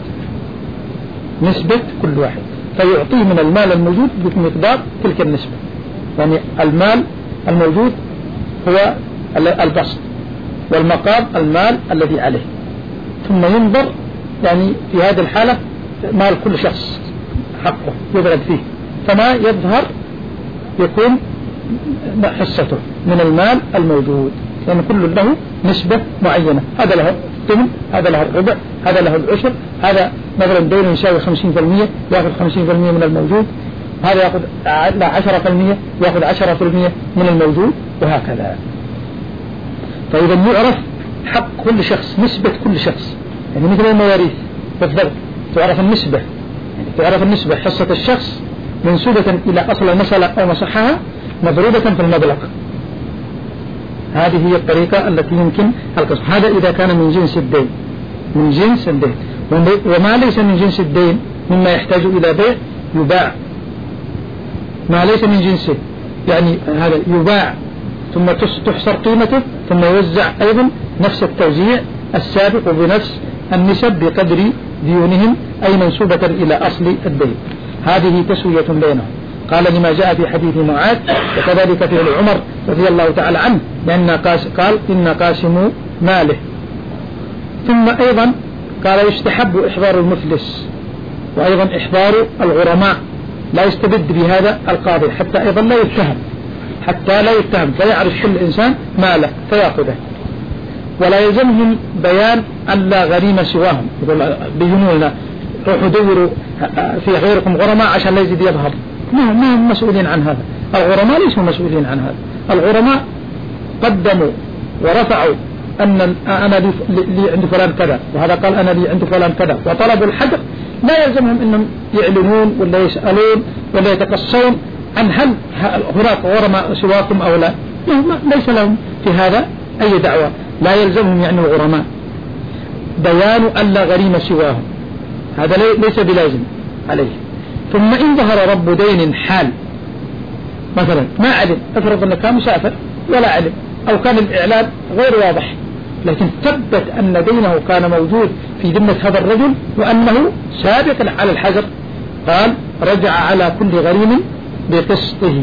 نسبة كل واحد فيعطيه من المال الموجود بمقدار تلك النسبة. يعني المال الموجود هو البسط، والمقام المال الذي عليه، ثم ينظر يعني في هذه الحالة مال كل شخص حقه يضرب فيه، فما يظهر يكون حصته من المال الموجود، لأن يعني كل له نسبة معينة، هذا له الثمن، هذا له الربع، هذا له العشر، هذا مثلا دين يساوي خمسين في المية يأخذ خمسين في المية من الموجود، هذا يأخذ لا عشرة في المية يأخذ عشرة في المية من الموجود، وهكذا. فإذا يعرف حق كل شخص، نسبة كل شخص، يعني مثل المواريث بالضبط تعرف النسبة، يعني تعرف النسبة حصة الشخص منسوبة إلى أصل المسألة أو مصحها مضروبة في المبلغ. هذه هي الطريقة التي يمكن القسم. هذا إذا كان من جنس الدين من جنس الدين وما ليس من جنس الدين مما يحتاج إلى بيع يباع ما ليس من جنسه، يعني هذا يباع ثم تحصر قيمته ثم يوزع أيضا نفس التوزيع السابق وبنفس النسب بقدر ديونهم أي منسوبة إلى أصل الدين. هذه تسوية بينهم. قال لما جاء في حديث معاذ وكذلك في عمر رضي الله تعالى عنه لأن قال إن قاسموا ماله. ثم أيضا قال يستحب إحضار المفلس وأيضا إحضار الغرماء، لا يستبد بهذا القاضي حتى أيضا لا يتهم حتى لا يتهم فيعرف كل إنسان ماله فيأخذه. ولا يلزمهم بيان أن لا غريم سواهم، بيجنوا لنا روحوا دوروا في غيركم غرماء عشان لا يزيد يظهر، ما ما هم مسؤولين عن هذا. الغرماء ليسوا مسؤولين عن هذا. الغرماء قدموا ورفعوا أن أنا لي, لي عند فلان كذا وهذا قال أنا لي عند فلان كذا وطلبوا الحجر، لا يلزمهم أنهم يعلنون ولا يسألون ولا يتقصون عن هل هناك غرماء سواكم أو لا، ليس لهم في هذا أي دعوة. لا يلزمهم يعني الغرماء بيان أن لا غريم سواهم، هذا ليس بلازم عليه. ثم إن ظهر رب دين حال مثلا ما علم، افرض أنه كان مسافر ولا علم أو كان الإعلان غير واضح لكن ثبت أن دينه كان موجود في ذمة هذا الرجل وأنه سابق على الحجر، قال رجع على كل غريم بقسطه،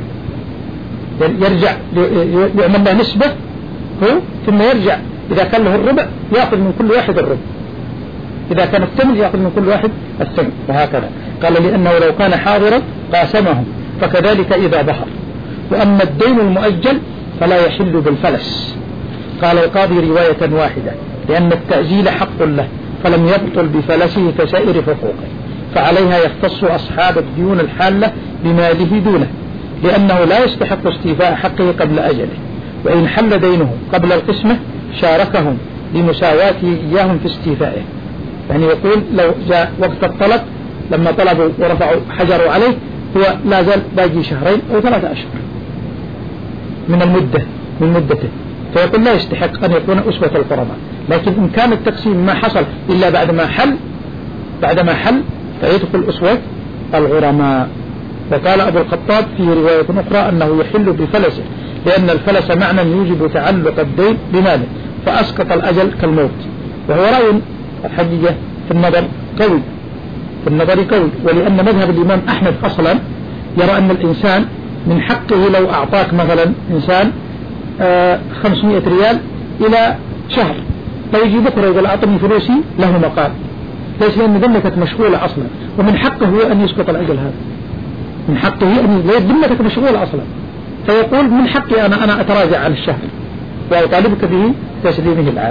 يرجع يعمل له نسبة هو ثم يرجع إذا كان له الربع يأخذ من كل واحد الربع، إذا كان الثمن يأخذ من كل واحد الثمن وهكذا. قال لأنه لو كان حاضرا قاسمهم فكذلك إذا ظهر. وأما الدين المؤجل فلا يحل بالفلس. قال القاضي رواية واحدة لأن التأجيل حق له فلم يبطل بفلسه كسائر حقوقه، فعليها يختص أصحاب الديون الحالة بماله دونه، لأنه لا يستحق استيفاء حقه قبل أجله، وإن حل دينه قبل القسمة شاركهم لمساواته إياهم في استيفائه. يعني يقول لو جاء وقت الطلب لما طلبوا ورفعوا حجروا عليه هو لا زال باقي شهرين أو ثلاثة أشهر من المدة من مدته، فيقول لا يستحق أن يكون أسوة القرباء. لكن إن كان التقسيم ما حصل إلا بعد ما حل بعد ما حل فيدخل أسوة الغرماء. وقال أبو الخطاب في رواية أخرى أنه يحل بفلسه لأن الفلس معنى يوجب تعلق الدين بماله فأسقط الأجل كالموت. وهو رأي الحقيقة في النظر قوي في النظر قوي ولأن مذهب الإمام أحمد أصلا يرى أن الإنسان من حقه لو أعطاك مثلا إنسان آه خمسمائة ريال إلى شهر لو يجي بكرة يقول أعطني فلوسي له مقال، ليس لأن ذمتك مشغولة أصلا، ومن حقه هو أن يسقط الأجل هذا، من حقه أن ذمتك مشغولة أصلا، فيقول من حقي أنا أنا أتراجع عن الشهر وأطالبك به تسليمه الآن.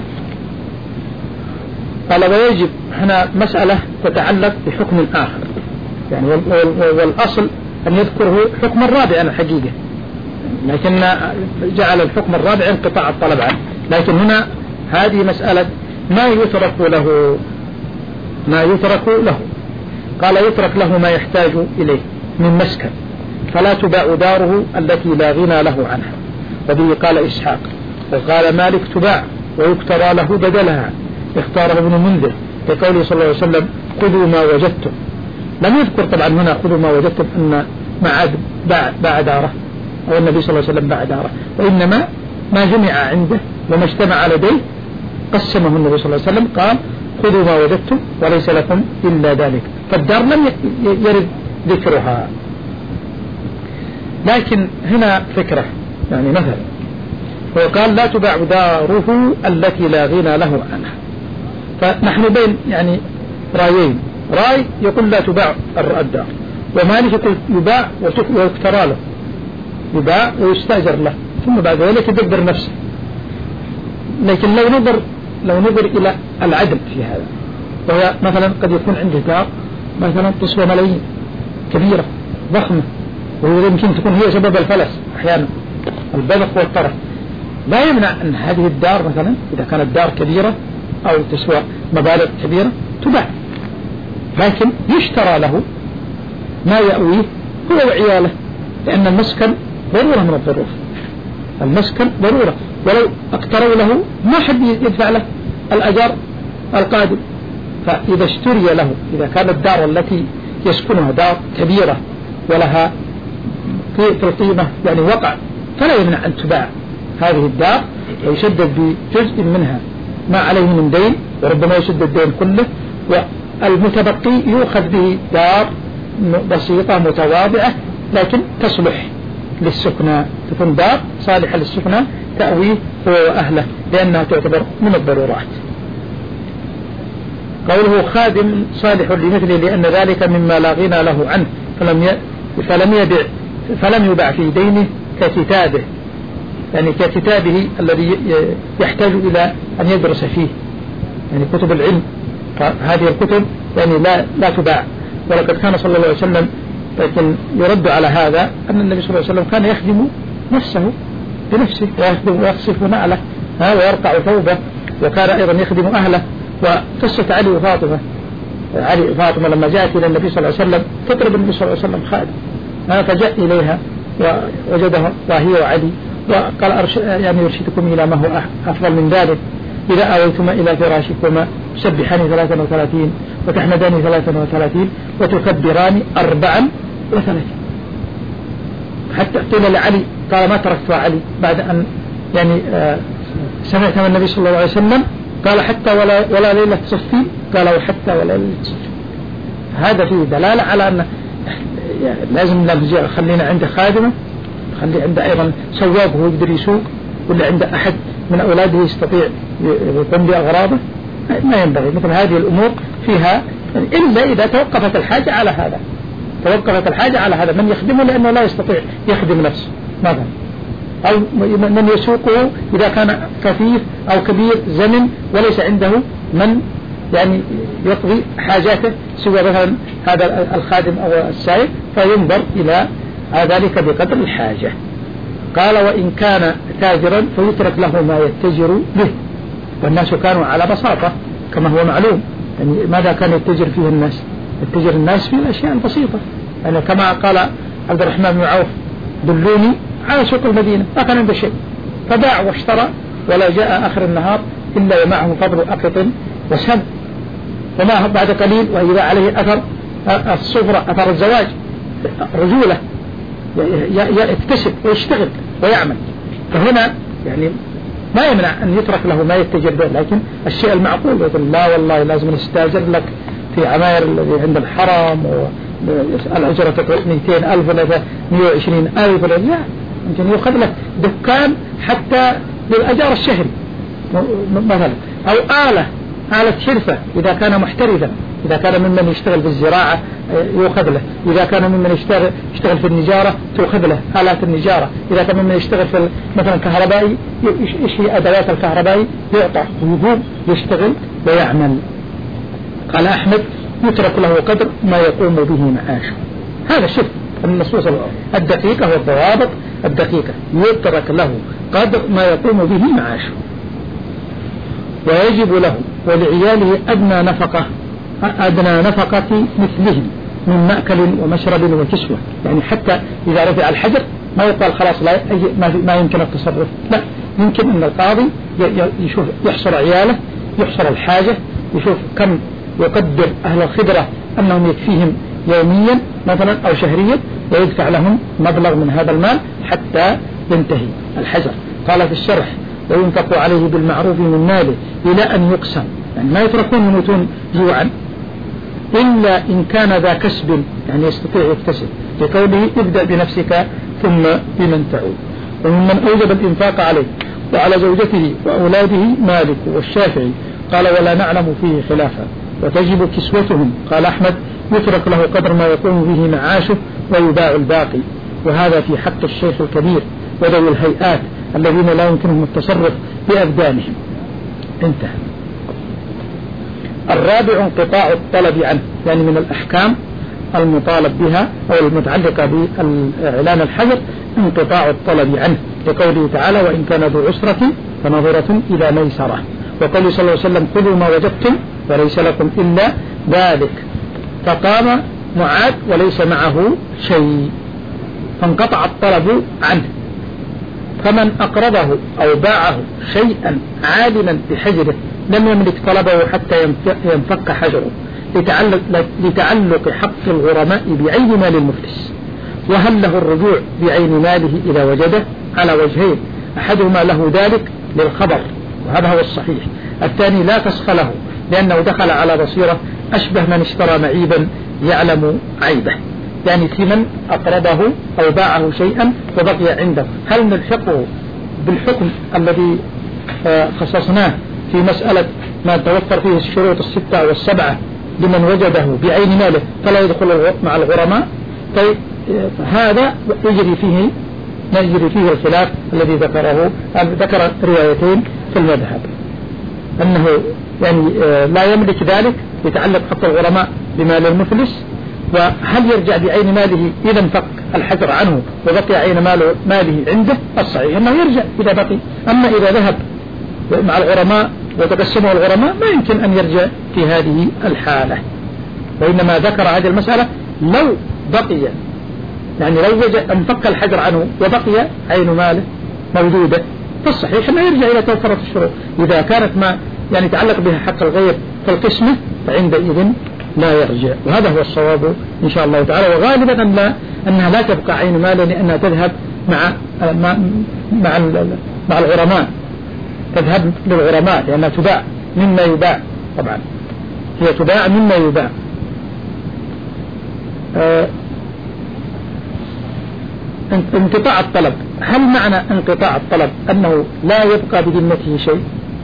قال ويجب هنا مسألة تتعلق بحكم آخر يعني والأصل أن يذكره حكم الرابع الحقيقة، لكن جعل الحكم الرابع انقطاع الطلب عنه. لكن هنا هذه مسألة ما يترك له ما يترك له قال يترك له ما يحتاج إليه من مسكن فلا تباع داره التي لا غنى له عنها، وبه قال إسحاق. وقال مالك تباع ويكترى له بدلها، اختاره ابن منذر بقوله صلى الله عليه وسلم خذوا ما وجدتم. لم يذكر طبعا هنا خذوا ما وجدتم أن معاد باع, باع داره أو النبي صلى الله عليه وسلم باع داره، وإنما ما جمع عنده وما اجتمع لديه قسمه النبي صلى الله عليه وسلم، قال خذوا ما وجدتم وليس لكم إلا ذلك، فالدار لم يرد ذكرها. لكن هنا فكرة يعني مثلا وقال لا تباع داره التي لا غنى له عنها، فنحن بين يعني رايين، راي يقول لا تباع الدار، ومالك يقول يباع ويكترى له، يباع ويستأجر له ثم بعد ذلك يدبر نفسه. لكن لو نظر لو نظر إلى العدل في هذا، وهو مثلا قد يكون عنده دار مثلا تسوى ملايين كبيرة ضخمة وهو يمكن تكون هي سبب الفلس أحيانا البذخ والطرف، لا يمنع أن هذه الدار مثلا إذا كانت دار كبيرة أو تسوى مبالغ كبيرة تباع، لكن يشترى له ما يأويه هو وعياله، لأن المسكن ضرورة من الظروف، المسكن ضرورة، ولو اقتروا له ما حد يدفع له الأجر القادم. فإذا اشتري له إذا كانت الدار التي يسكنها دار كبيرة ولها في القيمة يعني وقع، فلا يمنع أن تباع هذه الدار ويشدد بجزء منها ما عليه من دين، وربما يشدد الدين كله، والمتبقي يؤخذ به دار بسيطة متواضعة لكن تصلح للسكنى، تكون دار صالحة للسكنى تأويه هو وأهله، لأنها تعتبر من الضرورات. قوله خادم صالح لمثله لأن ذلك مما لا غنى له عنه، فلم ي... فلم يبع فلم يبع في دينه ككتابه، يعني ككتابه الذي يحتاج إلى أن يدرس فيه، يعني كتب العلم، هذه الكتب يعني لا لا تباع. ولقد كان صلى الله عليه وسلم، لكن يرد على هذا أن النبي صلى الله عليه وسلم كان يخدم نفسه بنفسه، ويخدم ويخصف نعله ويرقع ثوبه، وكان أيضا يخدم أهله. وقصة علي وفاطمة، علي وفاطمة لما جاءت إلى النبي صلى الله عليه وسلم تطلب النبي صلى الله عليه وسلم خادم، فجاء إليها ووجدها وهي وعلي وقال أرش... يعني يرشدكم إلى ما هو أفضل من ذلك، إذا آويتما إلى فراشكما تسبحاني ثلاثا وثلاثين وتحمداني ثلاثا وثلاثين وتكبراني أربعا وثلاثين. حتى قيل لعلي قال ما تركت علي بعد أن يعني آه سمعت من النبي صلى الله عليه وسلم، قال حتى ولا, ولا ليلة تصفين، قال وحتى ولا ليلة تصفين. هذا فيه دلالة على أن يعني لازم نرجع خلينا عنده خادمة، خلي عنده أيضا سواق هو يقدر يسوق، ولا عنده أحد من أولاده يستطيع يقوم بأغراضه، ما ينبغي. مثل هذه الأمور فيها إلا إذا توقفت الحاجة على هذا، توقفت الحاجة على هذا من يخدمه لأنه لا يستطيع يخدم نفسه مثلا، أو من يسوقه إذا كان كثير أو كبير زمن وليس عنده من يعني يقضي حاجاته سوى مثلا هذا الخادم أو السائق، فينظر إلى ذلك بقدر الحاجة. قال وإن كان تاجرا فيترك له ما يتجر به، والناس كانوا على بساطة كما هو معلوم، يعني ماذا كان يتجر فيه الناس؟ يتجر الناس في الأشياء البسيطة، يعني كما قال عبد الرحمن بن عوف دلوني على سوق المدينة، ما كان عنده شيء فباع واشترى، ولا جاء آخر النهار إلا ومعه فضل أقط وسم، وما بعد قليل وإذا عليه أثر الصفرة أثر الزواج، رجولة يكتسب ويشتغل ويعمل. فهنا يعني ما يمنع أن يترك له ما يتجر به، لكن الشيء المعقول يقول لا والله لازم نستاجر لك في عماير الذي عند الحرم والأجرة تقول مئتين ألف ولا مئة وعشرين ألف ولا لا، يمكن يأخذ لك دكان حتى للأجار الشهري مثلا، أو آلة آلة حرفة إذا كان محترفا، إذا كان ممن يشتغل في الزراعة يأخذ له، إذا كان ممن يشتغل, يشتغل في النجارة تأخذ له آلات النجارة، إذا كان ممن يشتغل في مثلا كهربائي يشتري أدوات الكهربائي يعطى ويقوم يشتغل ويعمل. قال أحمد يترك له قدر ما يقوم به معاشه. هذا شوف النصوص الدقيقة والضوابط الدقيقة، يترك له قدر ما يقوم به معاشه، ويجب له ولعياله أدنى نفقة أدنى نفقة مثلهم من مأكل ومشرب وكسوة، يعني حتى إذا رفع الحجر ما يقال خلاص لا ما يمكن التصرف، لا، يمكن أن القاضي يشوف يحصر عياله، يحصر الحاجة، يشوف كم يقدر أهل الخبرة أنهم يكفيهم يوميا مثلا أو شهريا، ويدفع لهم مبلغ من هذا المال حتى ينتهي الحجر. قال في الشرح وينفق عليه بالمعروف من ماله إلى أن يقسم، يعني ما يتركون يموتون جوعا إلا إن كان ذا كسب، يعني يستطيع يكتسب، لقوله ابدأ بنفسك ثم بمن تعود. وممن أوجب الإنفاق عليه وعلى زوجته وأولاده مالك والشافعي، قال ولا نعلم فيه خلافا. وتجب كسوتهم، قال أحمد يترك له قدر ما يقوم به معاشه ويباع الباقي، وهذا في حق الشيخ الكبير وذوي الهيئات الذين لا يمكنهم التصرف بأبدانهم. انتهى. الرابع انقطاع الطلب عنه، يعني من الأحكام المطالب بها أو المتعلقة بإعلان الحجر انقطاع الطلب عنه، لقوله تعالى وإن كان ذو عسرة فنظرة إلى ميسرة، وقال صلى الله عليه وسلم خذوا ما وجدتم وليس لكم إلا ذلك، فقام معاذ وليس معه شيء فانقطع الطلب عنه. فمن أقرضه أو باعه شيئا عالما بحجره لم يملك طلبه حتى ينفك حجره، لتعلق, لتعلق حق الغرماء بعين مال المفلس، وهل له الرجوع بعين ماله إذا وجده؟ على وجهين، أحدهما له ذلك للخبر وهذا هو الصحيح، الثاني لا فسخ له لأنه دخل على بصيرة، أشبه من اشترى معيبا يعلم عيبه، يعني في من أقرضه أو باعه شيئا وبقي عنده. هل نلحقه بالحكم الذي خصصناه في مسألة ما توفر فيه الشروط الستة والسبعة لمن وجده بعين ماله فلا يدخل مع الغرماء؟ طيب هذا يجري فيه يجري فيه الخلاف الذي ذكره ذكر روايتين في المذهب، أنه يعني لا يملك ذلك، يتعلق حق الغرماء بمال المفلس، وهل يرجع بعين ماله إذا انفك الحجر عنه وبقي عين ماله, ماله عنده؟ الصحيح أنه يرجع إذا بقي، أما إذا ذهب مع الغرماء وتقسمه الغرماء ما يمكن أن يرجع في هذه الحالة. وإنما ذكر هذه المسألة لو بقي، يعني لو وجد انفك الحجر عنه وبقي عين ماله موجودة فالصحيح أنه يرجع إلى توفرت الشروط. إذا كانت ما يعني تعلق بها حق الغير في القسمة فعندئذ لا يرجع، وهذا هو الصواب إن شاء الله تعالى. وغالبا أن لا أنها لا تبقى عين ماله لأنها تذهب مع مع مع, مع الغرماء، تذهب للغرماء لأنها تباع مما يباع، طبعا هي تباع مما يباع. آه انقطاع الطلب، هل معنى انقطاع الطلب أنه لا يبقى بذمته شيء؟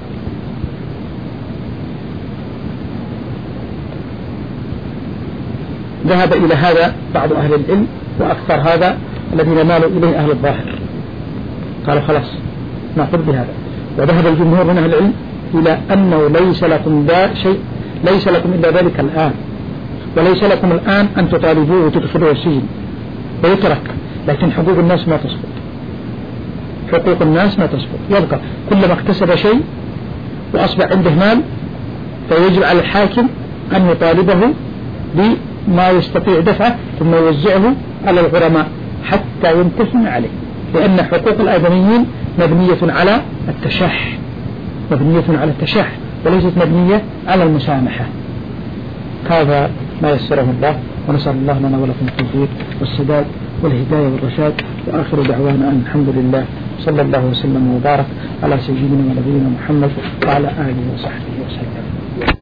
ذهب إلى هذا بعض أهل العلم، وأكثر هذا الذين مالوا إليه أهل الظاهر، قالوا خلاص نأخذ بهذا. وذهب الجمهور من أهل العلم إلى أنه ليس لكم ذا شيء، ليس لكم إلا ذلك الآن، وليس لكم الآن أن تطالبوه وتدخلوه السجن ويترك، لكن حقوق الناس ما تسقط، حقوق الناس ما تسقط، يبقى كلما اكتسب شيء وأصبح عنده مال فيجب على الحاكم أن يطالبه بما يستطيع دفعه ثم يوزعه على الغرماء حتى ينتهي عليه، لأن حقوق الآدميين مبنية على التشاح، مبنية على التشاح وليست مبنية على المسامحة. هذا ما يسره الله، ونسأل الله لنا ولكم التوفيق والسداد والهداية والرشاد، وآخر دعوانا أن الحمد لله، صلى الله وسلم وبارك على سيدنا ونبينا محمد وعلى آله وصحبه وسلم.